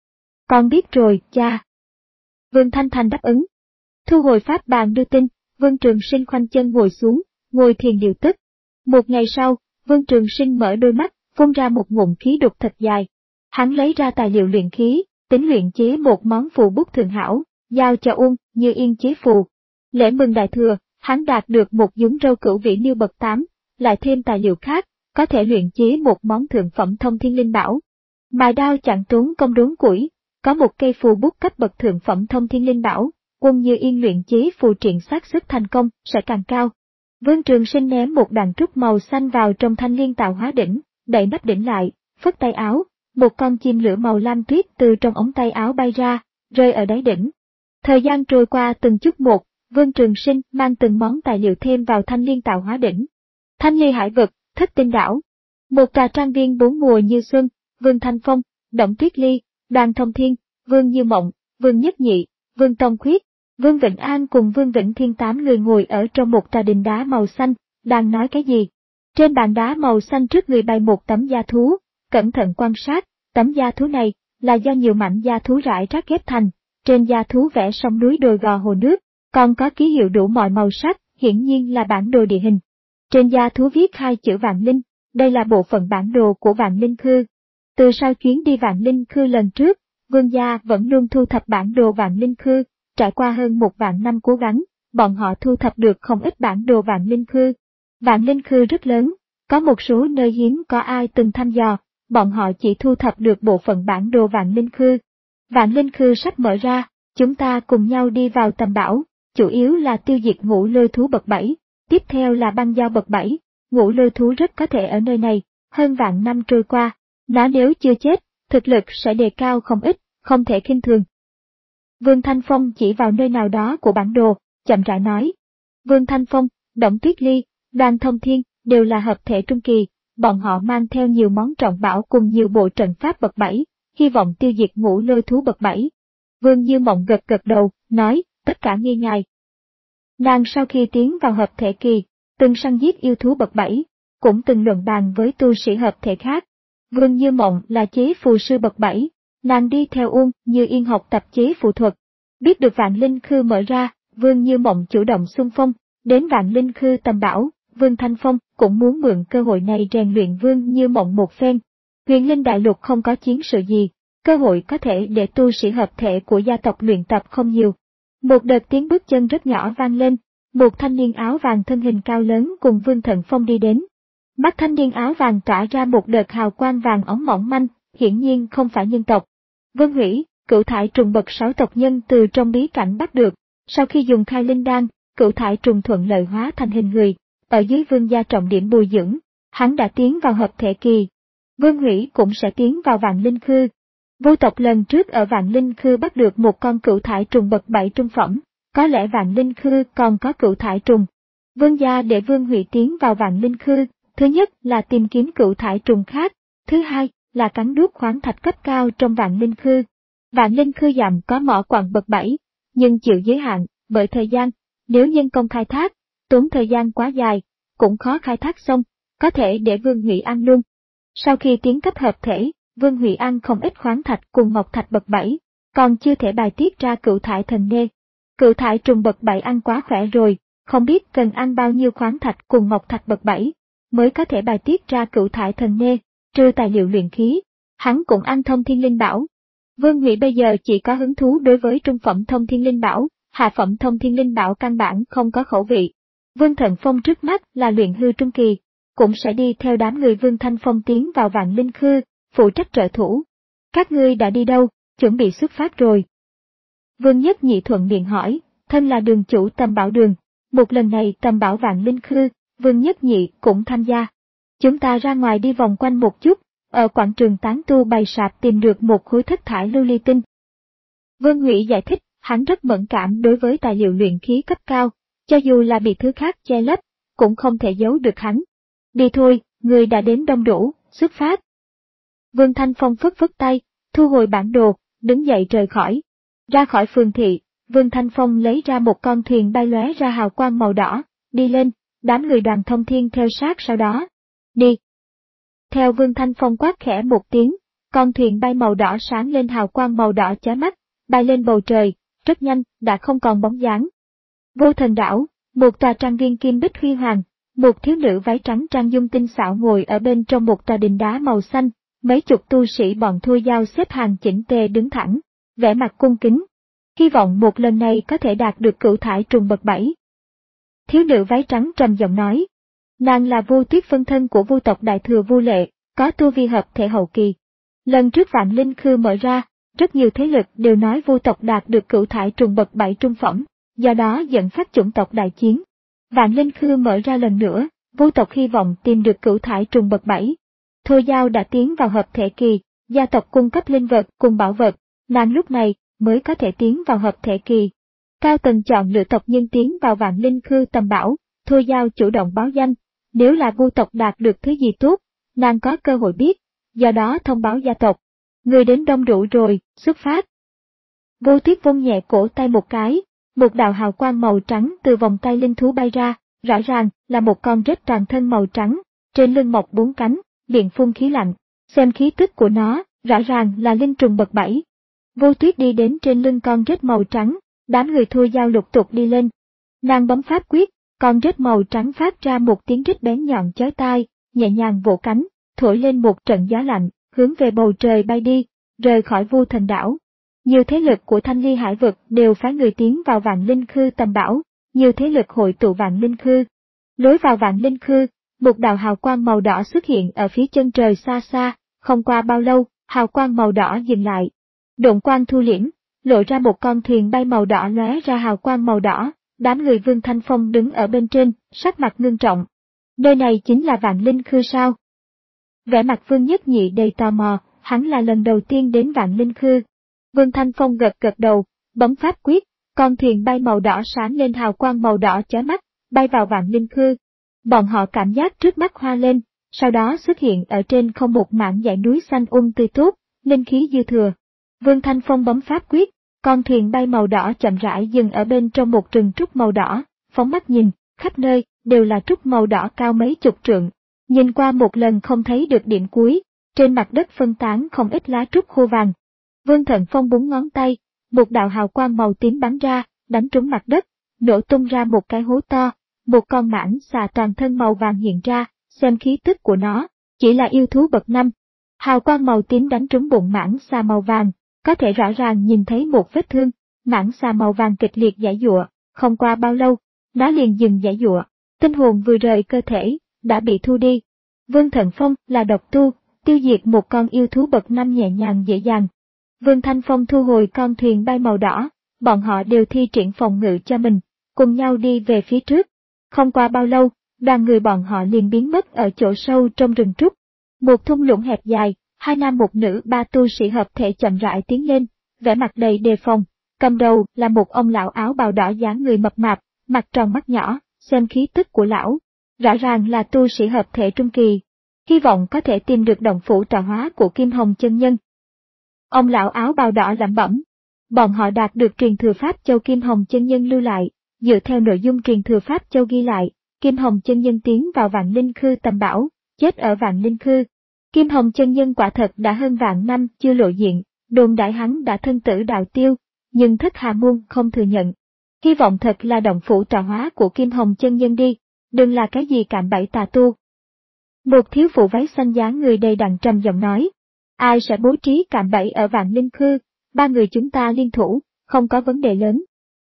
Con biết rồi, cha. Vương Thanh Thành đáp ứng. Thu hồi pháp bàn đưa tin, Vương Trường Sinh khoanh chân ngồi xuống, ngồi thiền điều tức. Một ngày sau, Vương Trường Sinh mở đôi mắt, phun ra một ngụm khí đục thật dài. Hắn lấy ra tài liệu luyện khí, tính luyện chế một món phù bút thượng hảo, giao cho Uông Như Yên chế phù. Lễ mừng đại thừa, hắn đạt được một dúng râu cửu vĩ niêu bậc tám, lại thêm tài liệu khác, có thể luyện chế một món thượng phẩm thông thiên linh bảo. Mài đao chẳng tốn công đốn củi, có một cây phù bút cấp bậc thượng phẩm thông thiên linh bảo, Uông Như Yên luyện chế phù triện xác suất thành công sẽ càng cao. Vương Trường Sinh ném một đoạn trúc màu xanh vào trong thanh liên tạo hóa đỉnh, đậy nắp đỉnh lại, phất tay áo, một con chim lửa màu lam tuyết từ trong ống tay áo bay ra, rơi ở đáy đỉnh. Thời gian trôi qua từng chút một, Vương Trường Sinh mang từng món tài liệu thêm vào thanh liên tạo hóa đỉnh. Thanh ly hải vực, thất tinh đảo. Một trà trang viên bốn mùa như xuân, Vương Thanh Phong, Động Tuyết Ly, Đoàn Thông Thiên, Vương Như Mộng, Vương Nhất Nhị, Vương Tông Khuyết, Vương Vịnh An cùng Vương Vĩnh Thiên tám người ngồi ở trong một trà đình đá màu xanh, đang nói cái gì. Trên bàn đá màu xanh trước người bày một tấm da thú, cẩn thận quan sát, tấm da thú này là do nhiều mảnh da thú rải rác ghép thành, trên da thú vẽ sông núi đồi gò hồ nước, còn có ký hiệu đủ mọi màu sắc, hiển nhiên là bản đồ địa hình. Trên da thú viết hai chữ Vạn Linh, đây là bộ phận bản đồ của Vạn Linh Khư. Từ sau chuyến đi Vạn Linh Khư lần trước, Vương gia vẫn luôn thu thập bản đồ Vạn Linh Khư, trải qua hơn một vạn năm cố gắng, bọn họ thu thập được không ít bản đồ Vạn Linh Khư. Vạn Linh Khư rất lớn, có một số nơi hiếm có ai từng thăm dò, bọn họ chỉ thu thập được bộ phận bản đồ Vạn Linh Khư. Vạn Linh Khư sắp mở ra, chúng ta cùng nhau đi vào tầm bảo, chủ yếu là tiêu diệt ngũ lôi thú bậc bảy, tiếp theo là băng dao bậc bảy, ngũ lôi thú rất có thể ở nơi này, hơn vạn năm trôi qua, nó nếu chưa chết, thực lực sẽ đề cao không ít, không thể khinh thường. Vương Thanh Phong chỉ vào nơi nào đó của bản đồ, chậm rãi nói. Vương Thanh Phong, Động Tuyết Ly, Đoàn Thông Thiên đều là hợp thể trung kỳ, bọn họ mang theo nhiều món trọng bảo cùng nhiều bộ trận pháp bậc bảy, hy vọng tiêu diệt ngũ lôi thú bậc bảy. Vương Như Mộng gật gật đầu, nói, tất cả nghe ngài. Nàng sau khi tiến vào hợp thể kỳ, từng săn giết yêu thú bậc bảy, cũng từng luận bàn với tu sĩ hợp thể khác. Vương Như Mộng là chế phù sư bậc bảy, nàng đi theo Uông Như Yên học tập chế phù thuật. Biết được Vạn Linh Khư mở ra, Vương Như Mộng chủ động xung phong, đến Vạn Linh Khư tầm bảo, Vương Thanh Phong cũng muốn mượn cơ hội này rèn luyện Vương Như Mộng một phen. Huyền Linh Đại Lục không có chiến sự gì, cơ hội có thể để tu sĩ hợp thể của gia tộc luyện tập không nhiều. Một đợt tiếng bước chân rất nhỏ vang lên, một thanh niên áo vàng thân hình cao lớn cùng Vương Thần Phong đi đến. Mắt thanh niên áo vàng tỏa ra một đợt hào quang vàng óng mỏng manh, hiển nhiên không phải nhân tộc. Vương Hủy, cửu thải trùng bậc sáu tộc nhân từ trong bí cảnh bắt được, sau khi dùng khai linh đan, cửu thải trùng thuận lợi hóa thành hình người, ở dưới Vương gia trọng điểm bồi dưỡng, hắn đã tiến vào hợp thể kỳ. Vương Hủy cũng sẽ tiến vào Vạn Linh Khư. Vô tộc lần trước ở Vạn Linh Khư bắt được một con cửu thải trùng bậc bảy trung phẩm, có lẽ Vạn Linh Khư còn có cửu thải trùng. Vương gia để Vương Hủy tiến vào Vạn Linh Khư, thứ nhất là tìm kiếm cửu thải trùng khác, thứ hai là cắn đuốc khoáng thạch cấp cao trong Vạn Linh Khư. Vạn Linh Khư dặm có mỏ quặng bậc bảy, nhưng chịu giới hạn bởi thời gian, nếu nhân công khai thác, tốn thời gian quá dài, cũng khó khai thác xong, có thể để Vương Hủy ăn luôn. Sau khi tiến cấp hợp thể, Vương Hủy ăn không ít khoáng thạch cùng ngọc thạch bậc bảy, còn chưa thể bài tiết ra cửu thải thần nê. Cửu thải trùng bậc bảy ăn quá khỏe rồi, không biết cần ăn bao nhiêu khoáng thạch cùng ngọc thạch bậc bảy mới có thể bài tiết ra cửu thải thần nê, trừ tài liệu luyện khí. Hắn cũng ăn thông thiên linh bảo. Vương Hủy bây giờ chỉ có hứng thú đối với trung phẩm thông thiên linh bảo, hạ phẩm thông thiên linh bảo căn bản không có khẩu vị. Vương Thần Phong trước mắt là luyện hư trung kỳ, cũng sẽ đi theo đám người Vương Thanh Phong tiến vào Vạn Linh Khư, phụ trách trợ thủ. Các ngươi đã đi đâu, chuẩn bị xuất phát rồi. Vương Nhất Nhị thuận miệng hỏi, thân là đường chủ tầm bảo đường, một lần này tầm bảo Vạn Linh Khư, Vương Nhất Nhị cũng tham gia. Chúng ta ra ngoài đi vòng quanh một chút, ở quảng trường tán tu bày sạp tìm được một khối thất thải lưu ly tinh. Vương Hủy giải thích, hắn rất mẫn cảm đối với tài liệu luyện khí cấp cao, cho dù là bị thứ khác che lấp, cũng không thể giấu được hắn. Đi thôi, người đã đến đông đủ, xuất phát. Vương Thanh Phong phất phất tay, thu hồi bản đồ, đứng dậy rời khỏi. Ra khỏi phường thị, Vương Thanh Phong lấy ra một con thuyền bay lóe ra hào quang màu đỏ, đi lên, đám người Đoàn Thông Thiên theo sát sau đó. Đi! Theo Vương Thanh Phong quát khẽ một tiếng, con thuyền bay màu đỏ sáng lên hào quang màu đỏ chói mắt, bay lên bầu trời, rất nhanh, đã không còn bóng dáng. Vô Thần đảo, một tòa trang viên kim bích huy hoàng, một thiếu nữ váy trắng trang dung tinh xảo ngồi ở bên trong một tòa đình đá màu xanh, mấy chục tu sĩ bọn Thua Dao xếp hàng chỉnh tề đứng thẳng, vẻ mặt cung kính. Hy vọng một lần này có thể đạt được cửu thải trùng bậc bảy. Thiếu nữ váy trắng trầm giọng nói. Nàng là Vu Tuyết phân thân của Vu tộc Đại Thừa Vu Lệ, có tu vi hợp thể hậu kỳ. Lần trước Vạn Linh Khư mở ra, rất nhiều thế lực đều nói Vu tộc đạt được cửu thải trùng bậc bảy trung phẩm, do đó dẫn phát chủng tộc đại chiến. Vạn Linh Khư mở ra lần nữa, Vu tộc hy vọng tìm được cửu thải trùng bậc bảy. Thua Dao đã tiến vào hợp thể kỳ, gia tộc cung cấp linh vật cùng bảo vật, nàng lúc này mới có thể tiến vào hợp thể kỳ. Cao tầng chọn lựa tộc nhân tiến vào Vạn Linh Khư tầm bảo, Thua Dao chủ động báo danh, nếu là Vu tộc đạt được thứ gì tốt, nàng có cơ hội biết, do đó thông báo gia tộc. Người đến đông đủ rồi, xuất phát. Vô Tuyết vung nhẹ cổ tay một cái, một đạo hào quang màu trắng từ vòng tay linh thú bay ra, rõ ràng là một con rết toàn thân màu trắng, trên lưng mọc bốn cánh, miệng phun khí lạnh, xem khí tức của nó, rõ ràng là linh trùng bậc bảy. Vô Tuyết đi đến trên lưng con rết màu trắng, đám người Thua Dao lục tục đi lên. Nàng bấm pháp quyết, con rết màu trắng phát ra một tiếng rít bén nhọn chói tai, nhẹ nhàng vỗ cánh, thổi lên một trận gió lạnh, hướng về bầu trời bay đi, rời khỏi Vu Thần đảo. Nhiều thế lực của Thanh Ly Hải vực đều phái người tiến vào Vạn Linh Khư tầm bảo, nhiều thế lực hội tụ Vạn Linh Khư. Lối vào Vạn Linh Khư, một đạo hào quang màu đỏ xuất hiện ở phía chân trời xa xa, không qua bao lâu, hào quang màu đỏ dừng lại. Độn quang thu liễm, lộ ra một con thuyền bay màu đỏ lóe ra hào quang màu đỏ, đám người Vương Thanh Phong đứng ở bên trên, sắc mặt ngưng trọng. Nơi này chính là Vạn Linh Khư sao? Vẻ mặt Vương Nhất Nhị đầy tò mò, hắn là lần đầu tiên đến Vạn Linh Khư. Vương Thanh Phong gật gật đầu, bấm pháp quyết, con thuyền bay màu đỏ sáng lên hào quang màu đỏ chói mắt, bay vào Vạn Linh Khư. Bọn họ cảm giác trước mắt hoa lên, sau đó xuất hiện ở trên không một mảng dãy núi xanh um tươi tốt, linh khí dư thừa. Vương Thanh Phong bấm pháp quyết, con thuyền bay màu đỏ chậm rãi dừng ở bên trong một rừng trúc màu đỏ, phóng mắt nhìn, khắp nơi đều là trúc màu đỏ cao mấy chục trượng. Nhìn qua một lần không thấy được điểm cuối, trên mặt đất phân tán không ít lá trúc khô vàng. Vương Thận Phong búng ngón tay, một đạo hào quang màu tím bắn ra, đánh trúng mặt đất, nổ tung ra một cái hố to, một con mãng xà toàn thân màu vàng hiện ra, xem khí tức của nó, chỉ là yêu thú bậc năm. Hào quang màu tím đánh trúng bụng mãng xà màu vàng, có thể rõ ràng nhìn thấy một vết thương, mãng xà màu vàng kịch liệt giãy giụa, không qua bao lâu, nó liền dừng giãy giụa, tinh hồn vừa rời cơ thể, đã bị thu đi. Vương Thận Phong là độc tu, tiêu diệt một con yêu thú bậc năm nhẹ nhàng dễ dàng. Vương Thanh Phong thu hồi con thuyền bay màu đỏ, bọn họ đều thi triển phòng ngự cho mình, cùng nhau đi về phía trước. Không qua bao lâu, đoàn người bọn họ liền biến mất ở chỗ sâu trong rừng trúc. Một thung lũng hẹp dài, hai nam một nữ ba tu sĩ hợp thể chậm rãi tiến lên, vẻ mặt đầy đề phòng. Cầm đầu là một ông lão áo bào đỏ dáng người mập mạp, mặt tròn mắt nhỏ, xem khí tức của lão. Rõ ràng là tu sĩ hợp thể trung kỳ, hy vọng có thể tìm được động phủ trà hóa của Kim Hồng chân nhân. Ông lão áo bào đỏ lẩm bẩm, bọn họ đạt được truyền thừa Pháp Châu Kim Hồng chân nhân lưu lại, dựa theo nội dung truyền thừa Pháp Châu ghi lại, Kim Hồng chân nhân tiến vào Vạn Linh Khư tầm bảo, chết ở Vạn Linh Khư. Kim Hồng chân nhân quả thật đã hơn vạn năm chưa lộ diện, đồn đại hắn đã thân tử đạo tiêu, nhưng Thất Hà Môn không thừa nhận. Hy vọng thật là động phủ trà hóa của Kim Hồng chân nhân đi. Đừng là cái gì cạm bẫy tà tu. Một thiếu phụ váy xanh dáng người đầy đặn trầm giọng nói, ai sẽ bố trí cạm bẫy ở Vạn Linh Khư, ba người chúng ta liên thủ, không có vấn đề lớn.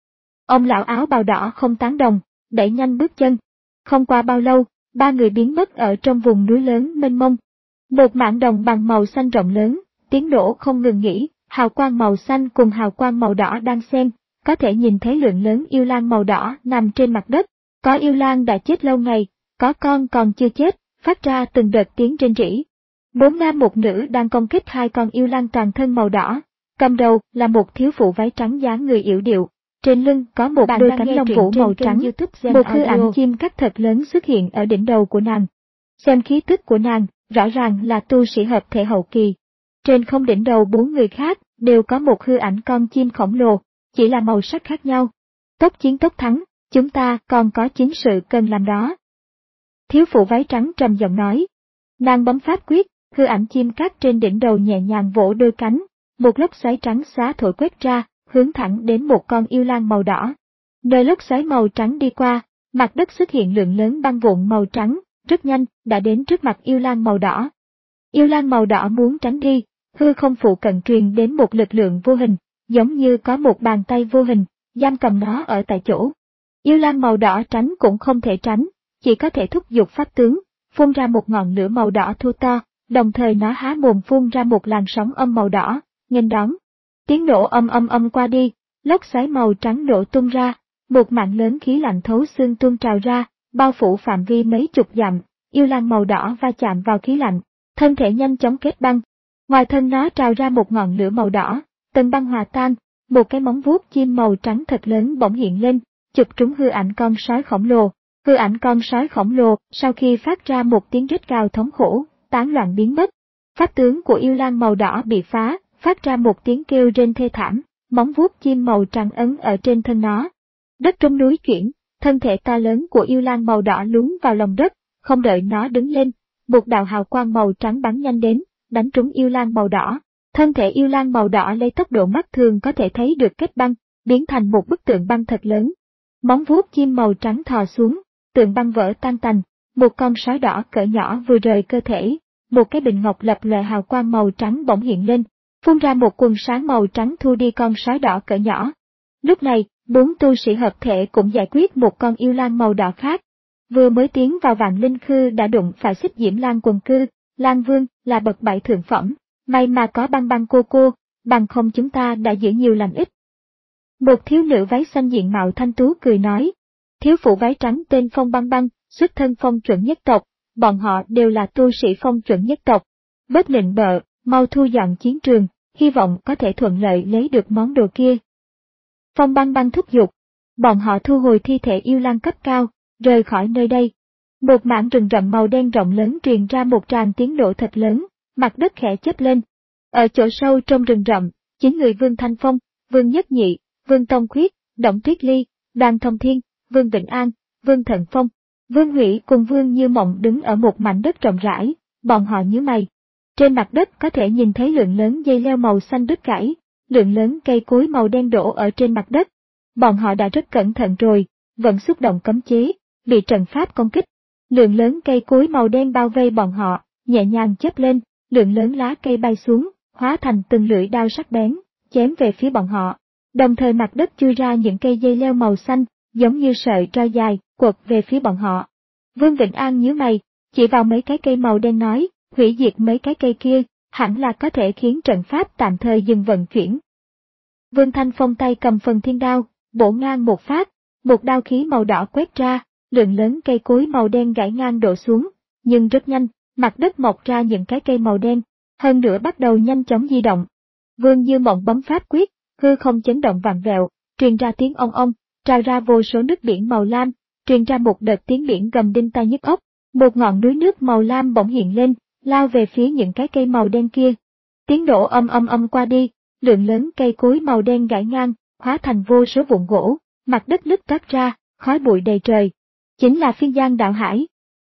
Ông lão áo bào đỏ không tán đồng, đẩy nhanh bước chân. Không qua bao lâu, ba người biến mất ở trong vùng núi lớn mênh mông. Một mảng đồng bằng màu xanh rộng lớn, tiếng nổ không ngừng nghỉ, hào quang màu xanh cùng hào quang màu đỏ đang xen, có thể nhìn thấy lượng lớn yêu lang màu đỏ nằm trên mặt đất. Có yêu lang đã chết lâu ngày, có con còn chưa chết, phát ra từng đợt tiếng rên rỉ. Bốn nam một nữ đang công kích hai con yêu lang toàn thân màu đỏ, cầm đầu là một thiếu phụ váy trắng dáng người yểu điệu, trên lưng có một đôi cánh lông vũ màu trắng, một hư ảnh chim cắt thật lớn xuất hiện ở đỉnh đầu của nàng. Xem khí tức của nàng, rõ ràng là tu sĩ hợp thể hậu kỳ. Trên không đỉnh đầu bốn người khác đều có một hư ảnh con chim khổng lồ, chỉ là màu sắc khác nhau. Tốc chiến tốc thắng, chúng ta còn có chính sự cần làm đó. Thiếu phụ váy trắng trầm giọng nói. Nàng bấm pháp quyết, hư ảnh chim cát trên đỉnh đầu nhẹ nhàng vỗ đôi cánh, một lốc xoáy trắng xóa thổi quét ra, hướng thẳng đến một con yêu lang màu đỏ. Nơi lốc xoáy màu trắng đi qua, mặt đất xuất hiện lượng lớn băng vụn màu trắng, rất nhanh đã đến trước mặt yêu lang màu đỏ. Yêu lang màu đỏ muốn tránh đi, hư không phụ cận truyền đến một lực lượng vô hình, giống như có một bàn tay vô hình, giam cầm nó ở tại chỗ. Yêu lang màu đỏ tránh cũng không thể tránh, chỉ có thể thúc giục pháp tướng, phun ra một ngọn lửa màu đỏ thô to, đồng thời nó há mồm phun ra một làn sóng âm màu đỏ, nghênh đón. Tiếng nổ âm âm âm qua đi, lốc xoáy màu trắng nổ tung ra, một mảng lớn khí lạnh thấu xương tuôn trào ra, bao phủ phạm vi mấy chục dặm. Yêu lang màu đỏ va chạm vào khí lạnh, thân thể nhanh chóng kết băng. Ngoài thân nó trào ra một ngọn lửa màu đỏ, tầng băng hòa tan, một cái móng vuốt chim màu trắng thật lớn bỗng hiện lên, chụp trúng hư ảnh con sói khổng lồ. Hư ảnh con sói khổng lồ sau khi phát ra một tiếng rít gào thống khổ, tán loạn biến mất. Pháp tướng của yêu lang màu đỏ bị phá, phát ra một tiếng kêu rên thê thảm, móng vuốt chim màu trắng ấn ở trên thân nó. Đất trong núi chuyển, thân thể to lớn của yêu lang màu đỏ lún vào lòng đất, không đợi nó đứng lên, một đạo hào quang màu trắng bắn nhanh đến, đánh trúng yêu lang màu đỏ. Thân thể yêu lang màu đỏ lấy tốc độ mắt thường có thể thấy được kết băng, biến thành một bức tượng băng thật lớn. Móng vuốt chim màu trắng thò xuống, tượng băng vỡ tan tành, một con sói đỏ cỡ nhỏ vừa rời cơ thể, một cái bình ngọc lập lòe hào quang màu trắng bỗng hiện lên, phun ra một quần sáng màu trắng thu đi con sói đỏ cỡ nhỏ. Lúc này, bốn tu sĩ hợp thể cũng giải quyết một con yêu lang màu đỏ khác. Vừa mới tiến vào Vạn Linh Khư đã đụng phải Xích Diễm Lang quần cư, Lang Vương là bậc bảy thượng phẩm, may mà có băng băng cô cô, bằng không chúng ta đã giữ nhiều làm ít. Một thiếu nữ váy xanh diện mạo thanh tú cười nói. Thiếu phụ váy trắng tên Phong Băng Băng, xuất thân phong chuẩn nhất tộc, bọn họ đều là tu sĩ phong chuẩn nhất tộc. Bớt nịnh bợ, mau thu dọn chiến trường, hy vọng có thể thuận lợi lấy được món đồ kia. Phong Băng Băng thúc giục, bọn họ thu hồi thi thể yêu lang cấp cao, rời khỏi nơi đây. Một mảng rừng rậm màu đen rộng lớn truyền ra một tràng tiếng nổ thật lớn, mặt đất khẽ chớp lên. Ở chỗ sâu trong rừng rậm, chín người Vương Thanh Phong, Vương Nhất Nhị, Vương Tông Khuyết, Đổng Tuyết Ly, Đoàn Thông Thiên, Vương Vĩnh An, Vương Thận Phong, Vương Hủy cùng Vương Như Mộng đứng ở một mảnh đất rộng rãi, bọn họ nhíu mày. Trên mặt đất có thể nhìn thấy lượng lớn dây leo màu xanh đứt gãy, lượng lớn cây cối màu đen đổ ở trên mặt đất. Bọn họ đã rất cẩn thận rồi, vẫn xúc động cấm chế, bị trận pháp công kích. Lượng lớn cây cối màu đen bao vây bọn họ, nhẹ nhàng chớp lên, lượng lớn lá cây bay xuống, hóa thành từng lưỡi đao sắc bén, chém về phía bọn họ. Đồng thời mặt đất chui ra những cây dây leo màu xanh, giống như sợi tro dài, quật về phía bọn họ. Vương Vĩnh An nhíu mày, chỉ vào mấy cái cây màu đen nói, hủy diệt mấy cái cây kia, hẳn là có thể khiến trận pháp tạm thời dừng vận chuyển. Vương Thanh Phong tay cầm phần thiên đao, bổ ngang một phát, một đao khí màu đỏ quét ra, lượng lớn cây cối màu đen gãy ngang đổ xuống, nhưng rất nhanh, mặt đất mọc ra những cái cây màu đen, hơn nữa bắt đầu nhanh chóng di động. Vương Như Mộng bấm pháp quyết, hư không chấn động vặn vẹo, truyền ra tiếng ong ong, trào ra vô số nước biển màu lam, truyền ra một đợt tiếng biển gầm đinh tai nhức óc, một ngọn núi nước màu lam bỗng hiện lên, lao về phía những cái cây màu đen kia. Tiếng nổ âm âm âm qua đi, lượng lớn cây cối màu đen gãy ngang, hóa thành vô số vụn gỗ, mặt đất nứt toát ra, khói bụi đầy trời. Chính là Phiên Giang Đạo Hải.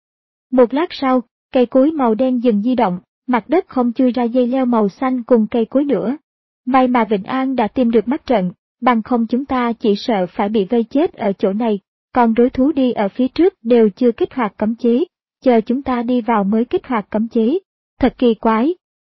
Một lát sau, cây cối màu đen dừng di động, mặt đất không chui ra dây leo màu xanh cùng cây cối nữa. May mà Vĩnh An đã tìm được mắt trận, bằng không chúng ta chỉ sợ phải bị vây chết ở chỗ này, còn đối thú đi ở phía trước đều chưa kích hoạt cấm chế, chờ chúng ta đi vào mới kích hoạt cấm chế. Thật kỳ quái.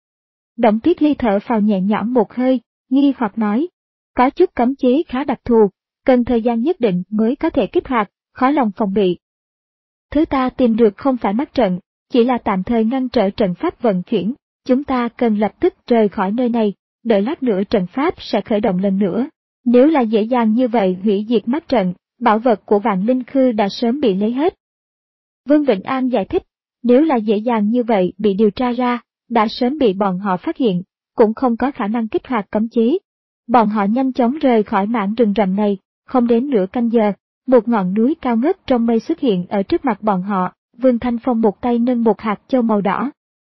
Đổng Tuyết Ly thở phào nhẹ nhõm một hơi, nghi hoặc nói, có chút cấm chế khá đặc thù, cần thời gian nhất định mới có thể kích hoạt, khó lòng phòng bị. Thứ ta tìm được không phải mắt trận, chỉ là tạm thời ngăn trở trận pháp vận chuyển, chúng ta cần lập tức rời khỏi nơi này, đợi lát nữa trận pháp sẽ khởi động lần nữa. Nếu là dễ dàng như vậy hủy diệt mắt trận, bảo vật của Vạn Linh Khư đã sớm bị lấy hết. Vương Vĩnh An giải thích, nếu là dễ dàng như vậy bị điều tra ra, đã sớm bị bọn họ phát hiện, cũng không có khả năng kích hoạt cấm chế. Bọn họ nhanh chóng rời khỏi mảng rừng rậm này, không đến nửa canh giờ, một ngọn núi cao ngất trong mây xuất hiện ở trước mặt bọn họ, Vương Thanh Phong một tay nâng một hạt châu màu đỏ,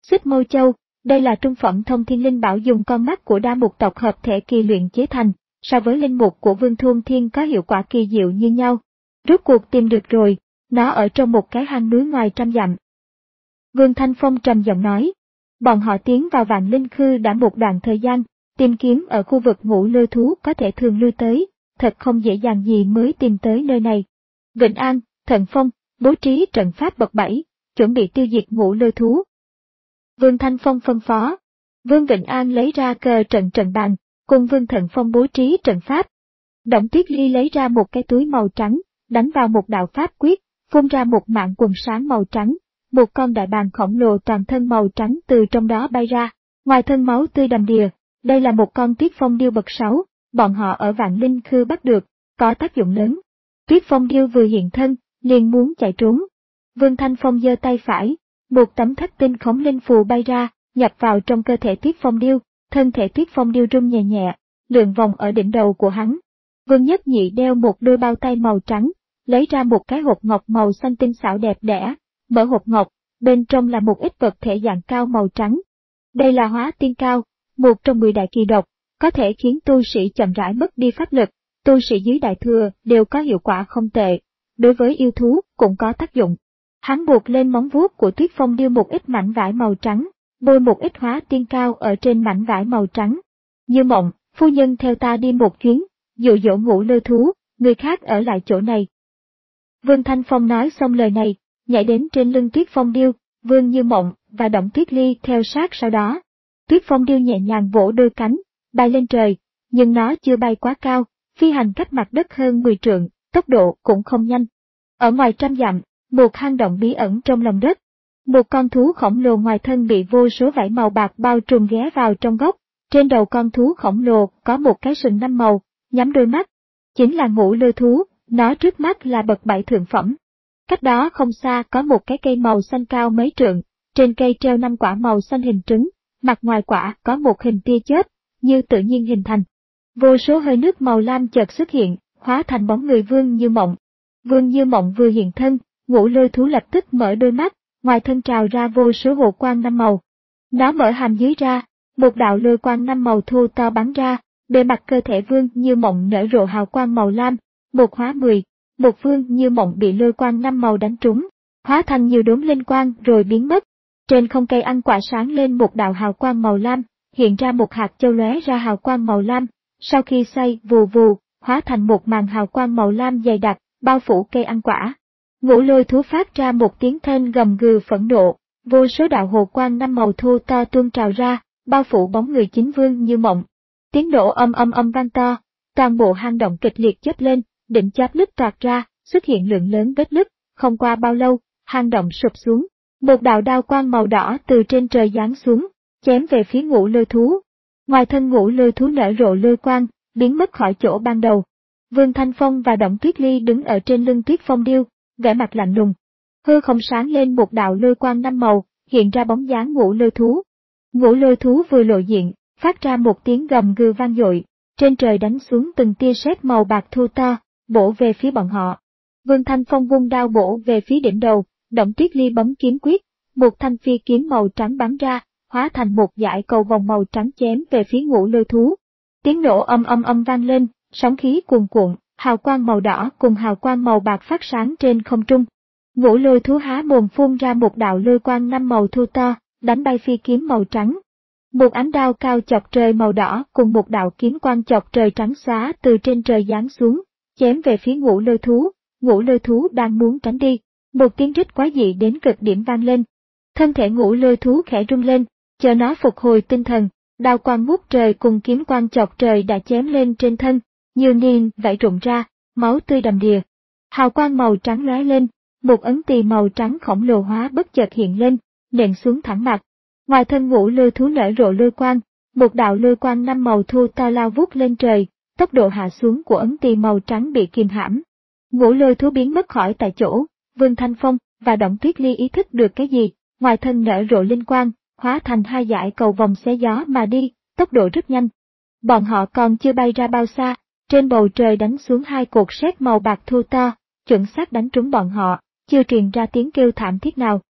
Xích Mâu Châu, đây là trung phẩm thông thiên linh bảo dùng con mắt của đa mục tộc hợp thể kỳ luyện chế thành, so với linh mục của Vương Thôn Thiên có hiệu quả kỳ diệu như nhau. Rốt cuộc tìm được rồi, nó ở trong một cái hang núi ngoài trăm dặm. Vương Thanh Phong trầm giọng nói, bọn họ tiến vào Vạn Linh Khư đã một đoạn thời gian, tìm kiếm ở khu vực Ngũ Lôi Thú có thể thường lui tới, thật không dễ dàng gì mới tìm tới nơi này. Vịnh An, Thận Phong, bố trí trận pháp bậc bảy, chuẩn bị tiêu diệt Ngũ Lôi Thú. Vương Thanh Phong phân phó. Vương Vịnh An lấy ra cờ trận trận bàn, cùng Vương Thận Phong bố trí trận pháp. Đổng Tuyết Ly lấy ra một cái túi màu trắng, đánh vào một đạo pháp quyết, phun ra một mạng quần sáng màu trắng, một con đại bàng khổng lồ toàn thân màu trắng từ trong đó bay ra, ngoài thân máu tươi đầm đìa. Đây là một con Tuyết Phong Điêu bậc sáu, bọn họ ở Vạn Linh Khư bắt được, có tác dụng lớn. Tuyết Phong Điêu vừa hiện thân, liền muốn chạy trốn. Vương Thanh Phong giơ tay phải, một tấm thất tinh khống linh phù bay ra, nhập vào trong cơ thể Tuyết Phong Điêu, thân thể Tuyết Phong Điêu rung nhẹ nhẹ, lượn vòng ở đỉnh đầu của hắn. Vương Nhất Nhị đeo một đôi bao tay màu trắng, lấy ra một cái hộp ngọc màu xanh tinh xảo đẹp đẽ, mở hộp ngọc, bên trong là một ít vật thể dạng cao màu trắng. Đây là Hóa Tiên Cao, một trong mười đại kỳ độc, có thể khiến tu sĩ chậm rãi mất đi pháp lực, tu sĩ dưới đại thừa đều có hiệu quả không tệ, đối với yêu thú cũng có tác dụng. Hắn buộc lên móng vuốt của Tuyết Phong Điêu một ít mảnh vải màu trắng, bôi một ít Hóa Tiên Cao ở trên mảnh vải màu trắng. Như Mộng, phu nhân theo ta đi một chuyến, dụ dỗ Ngũ Lôi Thú, người khác ở lại chỗ này. Vương Thanh Phong nói xong lời này, nhảy đến trên lưng Tuyết Phong Điêu, Vương Như Mộng và Đổng Tuyết Ly theo sát sau đó. Tuyết Phong Điêu nhẹ nhàng vỗ đôi cánh, bay lên trời, nhưng nó chưa bay quá cao, phi hành cách mặt đất hơn mười trượng, tốc độ cũng không nhanh. Ở ngoài trăm dặm, một hang động bí ẩn trong lòng đất. Một con thú khổng lồ ngoài thân bị vô số vảy màu bạc bao trùm ghé vào trong góc, trên đầu con thú khổng lồ có một cái sừng năm màu, nhắm đôi mắt. Chính là Ngũ Lôi Thú, nó trước mắt là bậc bảy thượng phẩm. Cách đó không xa có một cái cây màu xanh cao mấy trượng, trên cây treo năm quả màu xanh hình trứng, mặt ngoài quả có một hình tia chớp, như tự nhiên hình thành. Vô số hơi nước màu lam chợt xuất hiện, hóa thành bóng người Vương Như Mộng. Vương Như Mộng vừa hiện thân, Ngũ Lôi Thú lập tức mở đôi mắt, ngoài thân trào ra vô số hồ quang năm màu. Nó mở hàm dưới ra, một đạo lôi quang năm màu thô to bắn ra, bề mặt cơ thể Vương Như Mộng nở rộ hào quang màu lam, một hóa mười, một Vương Như Mộng bị lôi quang năm màu đánh trúng, hóa thành nhiều đốm linh quang rồi biến mất. Trên không cây ăn quả sáng lên một đạo hào quang màu lam, hiện ra một hạt châu lóe ra hào quang màu lam, sau khi xay vù vù, hóa thành một màn hào quang màu lam dày đặc, bao phủ cây ăn quả. Ngũ Lôi Thú phát ra một tiếng thên gầm gừ phẫn nộ, vô số đạo hồ quang năm màu thô to tuôn trào ra, bao phủ bóng người chính Vương Như Mộng. Tiếng nổ âm âm âm vang to, toàn bộ hang động kịch liệt chớp lên, đỉnh chóp nứt toạc ra, xuất hiện lượng lớn vết nứt, không qua bao lâu, hang động sụp xuống. Một đạo đao quang màu đỏ từ trên trời giáng xuống, chém về phía Ngũ Lôi Thú. Ngoài thân Ngũ Lôi Thú nở rộ lôi quang, biến mất khỏi chỗ ban đầu. Vương Thanh Phong và Đổng Tuyết Ly đứng ở trên lưng Tuyết Phong Điêu, vẻ mặt lạnh lùng. Hư không sáng lên một đạo lôi quang năm màu, hiện ra bóng dáng Ngũ Lôi Thú. Ngũ Lôi Thú vừa lộ diện, phát ra một tiếng gầm gừ vang dội, trên trời đánh xuống từng tia sét màu bạc thô to, bổ về phía bọn họ. Vương Thanh Phong vung đao bổ về phía đỉnh đầu, Đổng Tuyết Ly bấm kiếm quyết, một thanh phi kiếm màu trắng bắn ra, hóa thành một dải cầu vòng màu trắng chém về phía Ngũ Lôi Thú. Tiếng nổ âm âm âm vang lên, sóng khí cuồn cuộn, hào quang màu đỏ cùng hào quang màu bạc phát sáng trên không trung. Ngũ Lôi Thú há mồm phun ra một đạo lôi quang năm màu thô to, đánh bay phi kiếm màu trắng. Một ánh đao cao chọc trời màu đỏ cùng một đạo kiếm quang chọc trời trắng xóa từ trên trời giáng xuống, chém về phía Ngũ Lôi Thú. Ngũ Lôi Thú đang muốn tránh đi, một tiếng rít quái dị đến cực điểm vang lên. Thân thể Ngũ Lôi Thú khẽ rung lên, chờ nó phục hồi tinh thần, đao quang ngút trời cùng kiếm quang chọc trời đã chém lên trên thân, như niên vảy rụng ra, máu tươi đầm đìa. Hào quang màu trắng lóe lên, một ấn tỳ màu trắng khổng lồ hóa bất chợt hiện lên, nện xuống thẳng mặt. Ngoài thân Ngũ Lôi Thú nở rộ lôi quang, một đạo lôi quang năm màu thô to lao vút lên trời, tốc độ hạ xuống của ấn tỳ màu trắng bị kìm hãm. Ngũ Lôi Thú biến mất khỏi tại chỗ. Vương Thanh Phong và Đổng Tuyết Ly ý thức được cái gì, ngoài thân nở rộ linh quang, hóa thành hai dải cầu vòng xé gió mà đi, tốc độ rất nhanh. Bọn họ còn chưa bay ra bao xa, trên bầu trời đánh xuống hai cột sét màu bạc thô to, chuẩn xác đánh trúng bọn họ, chưa truyền ra tiếng kêu thảm thiết nào.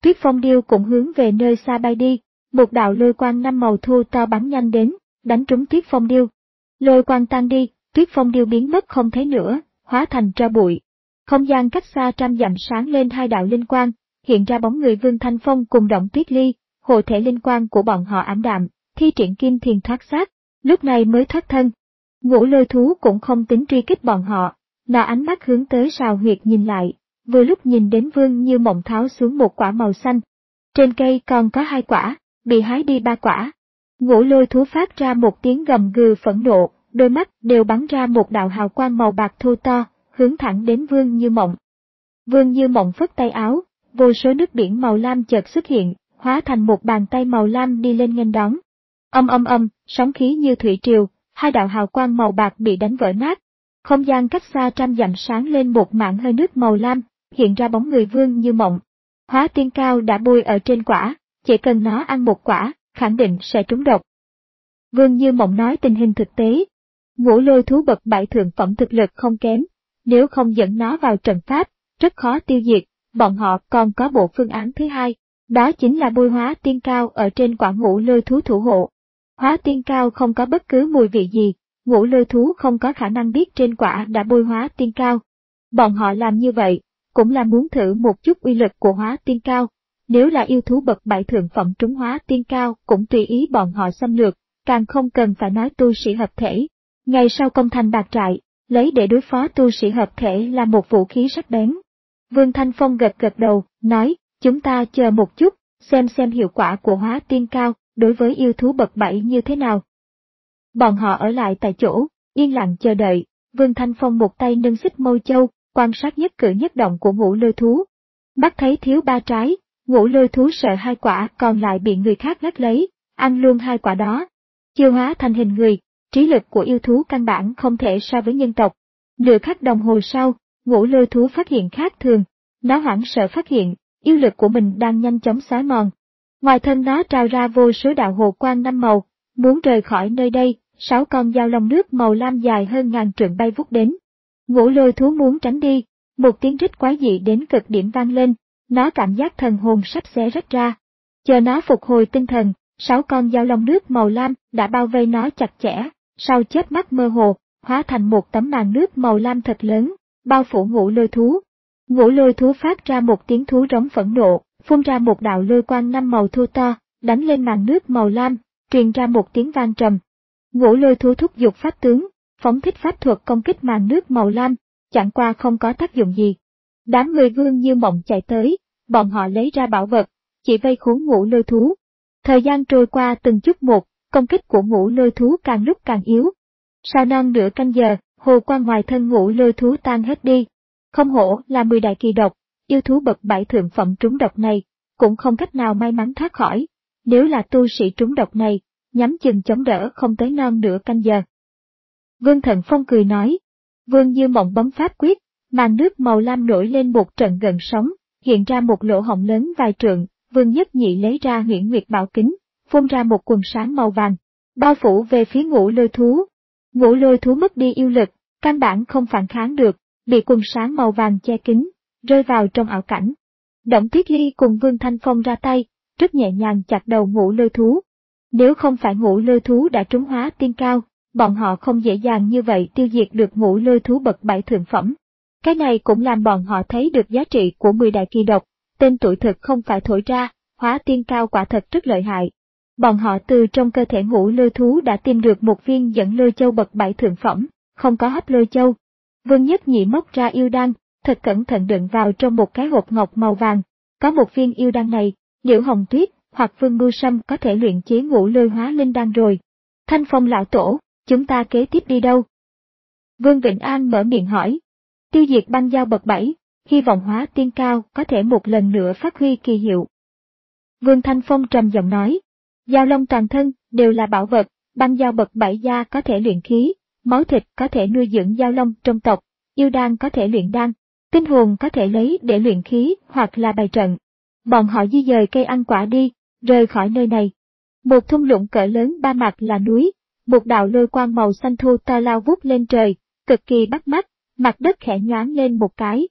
Tuyết Phong Điêu cũng hướng về nơi xa bay đi, một đạo lôi quang năm màu thô to bắn nhanh đến, đánh trúng Tuyết Phong Điêu. Lôi quang tan đi, Tuyết Phong Điêu biến mất không thấy nữa, hóa thành tro bụi. Không gian cách xa trăm dặm sáng lên hai đạo linh quang, hiện ra bóng người Vương Thanh Phong cùng Động Tuyết Ly, hộ thể linh quang của bọn họ ảm đạm, thi triển kim thiền thoát xác, lúc này mới thoát thân. Ngũ Lôi Thú cũng không tính truy kích bọn họ, nó ánh mắt hướng tới sào huyệt nhìn lại, vừa lúc nhìn đến Vương Như Mộng tháo xuống một quả màu xanh. Trên cây còn có hai quả, bị hái đi ba quả. Ngũ Lôi Thú phát ra một tiếng gầm gừ phẫn nộ, đôi mắt đều bắn ra một đạo hào quang màu bạc thô to, hướng thẳng đến Vương Như Mộng. Vương Như Mộng phất tay áo, vô số nước biển màu lam chợt xuất hiện, hóa thành một bàn tay màu lam đi lên nghênh đón. Âm âm âm, sóng khí như thủy triều, hai đạo hào quang màu bạc bị đánh vỡ nát. Không gian cách xa trăm dặm sáng lên một mảng hơi nước màu lam, hiện ra bóng người Vương Như Mộng. Hóa tiên cao đã bôi ở trên quả, chỉ cần nó ăn một quả, khẳng định sẽ trúng độc. Vương Như Mộng nói tình hình thực tế. Ngũ Lôi Thú bậc bảy thượng phẩm thực lực không kém, nếu không dẫn nó vào trận pháp, rất khó tiêu diệt, bọn họ còn có bộ phương án thứ hai, đó chính là bôi hóa tiên cao ở trên quả Ngũ Lôi Thú thủ hộ. Hóa tiên cao không có bất cứ mùi vị gì, Ngũ Lôi Thú không có khả năng biết trên quả đã bôi hóa tiên cao. Bọn họ làm như vậy, cũng là muốn thử một chút uy lực của hóa tiên cao, nếu là yêu thú bậc bảy thượng phẩm trúng hóa tiên cao cũng tùy ý bọn họ xâm lược, càng không cần phải nói tu sĩ hợp thể. Ngày sau công thành bạc trại, lấy để đối phó tu sĩ hợp thể là một vũ khí sắc bén. Vương Thanh Phong gật gật đầu, nói, chúng ta chờ một chút, xem xem hiệu quả của hóa tiên cao đối với yêu thú bậc bảy như thế nào. Bọn họ ở lại tại chỗ, yên lặng chờ đợi, Vương Thanh Phong một tay nâng xích mâu châu, quan sát nhất cử nhất động của Ngũ Lôi Thú. Bắt thấy thiếu ba trái, Ngũ Lôi Thú sợ hai quả còn lại bị người khác ngắt lấy, ăn luôn hai quả đó. Chưa hóa thành hình người, trí lực của yêu thú căn bản không thể so với nhân tộc. Nửa khắc đồng hồ sau, Ngũ Lôi Thú phát hiện khác thường, nó hoảng sợ phát hiện, yêu lực của mình đang nhanh chóng xói mòn. Ngoài thân nó trào ra vô số đạo hồ quang năm màu, muốn rời khỏi nơi đây, sáu con dao long nước màu lam dài hơn ngàn trượng bay vút đến. Ngũ Lôi Thú muốn tránh đi, một tiếng rít quái dị đến cực điểm vang lên, nó cảm giác thần hồn sắp xé rách ra. Chờ nó phục hồi tinh thần, sáu con dao long nước màu lam đã bao vây nó chặt chẽ, sau chớp mắt mơ hồ, hóa thành một tấm màn nước màu lam thật lớn, bao phủ Ngũ Lôi Thú. Ngũ Lôi Thú phát ra một tiếng thú rống phẫn nộ, phun ra một đạo lôi quang năm màu thô to, đánh lên màn nước màu lam, truyền ra một tiếng vang trầm. Ngũ Lôi Thú thúc giục pháp tướng, phóng thích pháp thuật công kích màn nước màu lam, chẳng qua không có tác dụng gì. Đám người Vương Như Mộng chạy tới, bọn họ lấy ra bảo vật, chỉ vây khốn Ngũ Lôi Thú. Thời gian trôi qua từng chút một, công kích của Ngũ Lôi Thú càng lúc càng yếu. Sau non nửa canh giờ, hồ quang ngoài thân Ngũ Lôi Thú tan hết đi. Không hổ là mười đại kỳ độc, yêu thú bậc bảy thượng phẩm trúng độc này, cũng không cách nào may mắn thoát khỏi. Nếu là tu sĩ trúng độc này, nhắm chừng chống đỡ không tới non nửa canh giờ. Vương Thận Phong cười nói. Vương Như Mộng bấm pháp quyết, màn nước màu lam nổi lên một trận gần sóng, hiện ra một lỗ hổng lớn vài trượng. Vương Nhất Nhị lấy ra Huyễn Nguyệt Bảo Kính, phun ra một quần sáng màu vàng, bao phủ về phía Ngũ Lôi Thú. Ngũ Lôi Thú mất đi yêu lực, căn bản không phản kháng được, bị quần sáng màu vàng che kín, rơi vào trong ảo cảnh. Động Tuyết Ly cùng Vương Thanh Phong ra tay, rất nhẹ nhàng chặt đầu Ngũ Lôi Thú. Nếu không phải Ngũ Lôi Thú đã trúng hóa tiên cao, bọn họ không dễ dàng như vậy tiêu diệt được Ngũ Lôi Thú bậc bảy thượng phẩm. Cái này cũng làm bọn họ thấy được giá trị của mười đại kỳ độc, tên tuổi thực không phải thổi ra, hóa tiên cao quả thật rất lợi hại. Bọn họ từ trong cơ thể Ngũ Lôi Thú đã tìm được một viên dẫn lôi châu bậc bảy thượng phẩm, không có hấp lôi châu. Vương Nhất Nhị móc ra yêu đan, thật cẩn thận đựng vào trong một cái hộp ngọc màu vàng. Có một viên yêu đan này, Liễu Hồng Tuyết hoặc Vương Ngưu Sâm có thể luyện chế ngũ lôi hóa linh đan rồi. Thanh Phong lão tổ, chúng ta kế tiếp đi đâu? Vương Vĩnh An mở miệng hỏi. Tiêu diệt băng dao bậc bảy, hy vọng hóa tiên cao có thể một lần nữa phát huy kỳ hiệu. Vương Thanh Phong trầm giọng nói. Dao long toàn thân đều là bảo vật, băng dao bậc bảy da có thể luyện khí, máu thịt có thể nuôi dưỡng dao long trong tộc, yêu đan có thể luyện đan, tinh hồn có thể lấy để luyện khí hoặc là bày trận. Bọn họ di dời cây ăn quả đi, rời khỏi nơi này. Một thung lũng cỡ lớn ba mặt là núi, một đạo lôi quang màu xanh thô to lao vút lên trời, cực kỳ bắt mắt, mặt đất khẽ nhoáng lên một cái.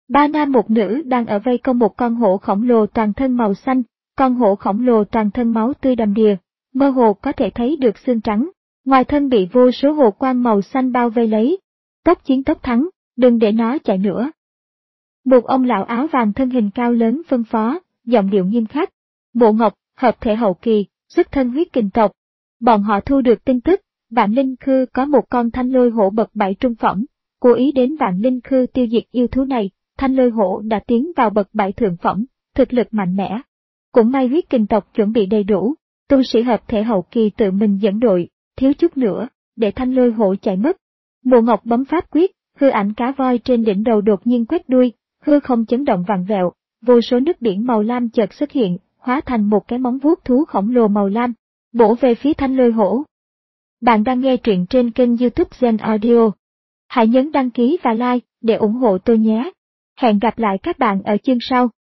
Ba nam một nữ đang ở vây công một con hổ khổng lồ toàn thân màu xanh, con hổ khổng lồ toàn thân máu tươi đầm đìa, mơ hồ có thể thấy được xương trắng, ngoài thân bị vô số hồ quang màu xanh bao vây lấy. Tốc chiến tốc thắng, đừng để nó chạy nữa. Một ông lão áo vàng thân hình cao lớn phân phó, giọng điệu nghiêm khắc. Bộ Ngọc, hợp thể hậu kỳ, xuất thân huyết kình tộc. Bọn họ thu được tin tức, Vạn Linh Khư có một con thanh lôi hổ bậc bảy trung phẩm, cố ý đến Vạn Linh Khư tiêu diệt yêu thú này, thanh lôi hổ đã tiến vào bậc bảy thượng phẩm, thực lực mạnh mẽ. Cũng may huyết kình tộc chuẩn bị đầy đủ, tu sĩ hợp thể hậu kỳ tự mình dẫn đội, thiếu chút nữa, để thanh lôi hổ chạy mất. Bộ Ngọc bấm pháp quyết, hư ảnh cá voi trên đỉnh đầu đột nhiên quét đuôi, hư không chấn động vặn vẹo, vô số nước biển màu lam chợt xuất hiện, hóa thành một cái móng vuốt thú khổng lồ màu lam, bổ về phía thanh lôi hổ. Bạn đang nghe truyện trên kênh YouTube Gen Audio. Hãy nhấn đăng ký và like để ủng hộ tôi nhé. Hẹn gặp lại các bạn ở chương sau.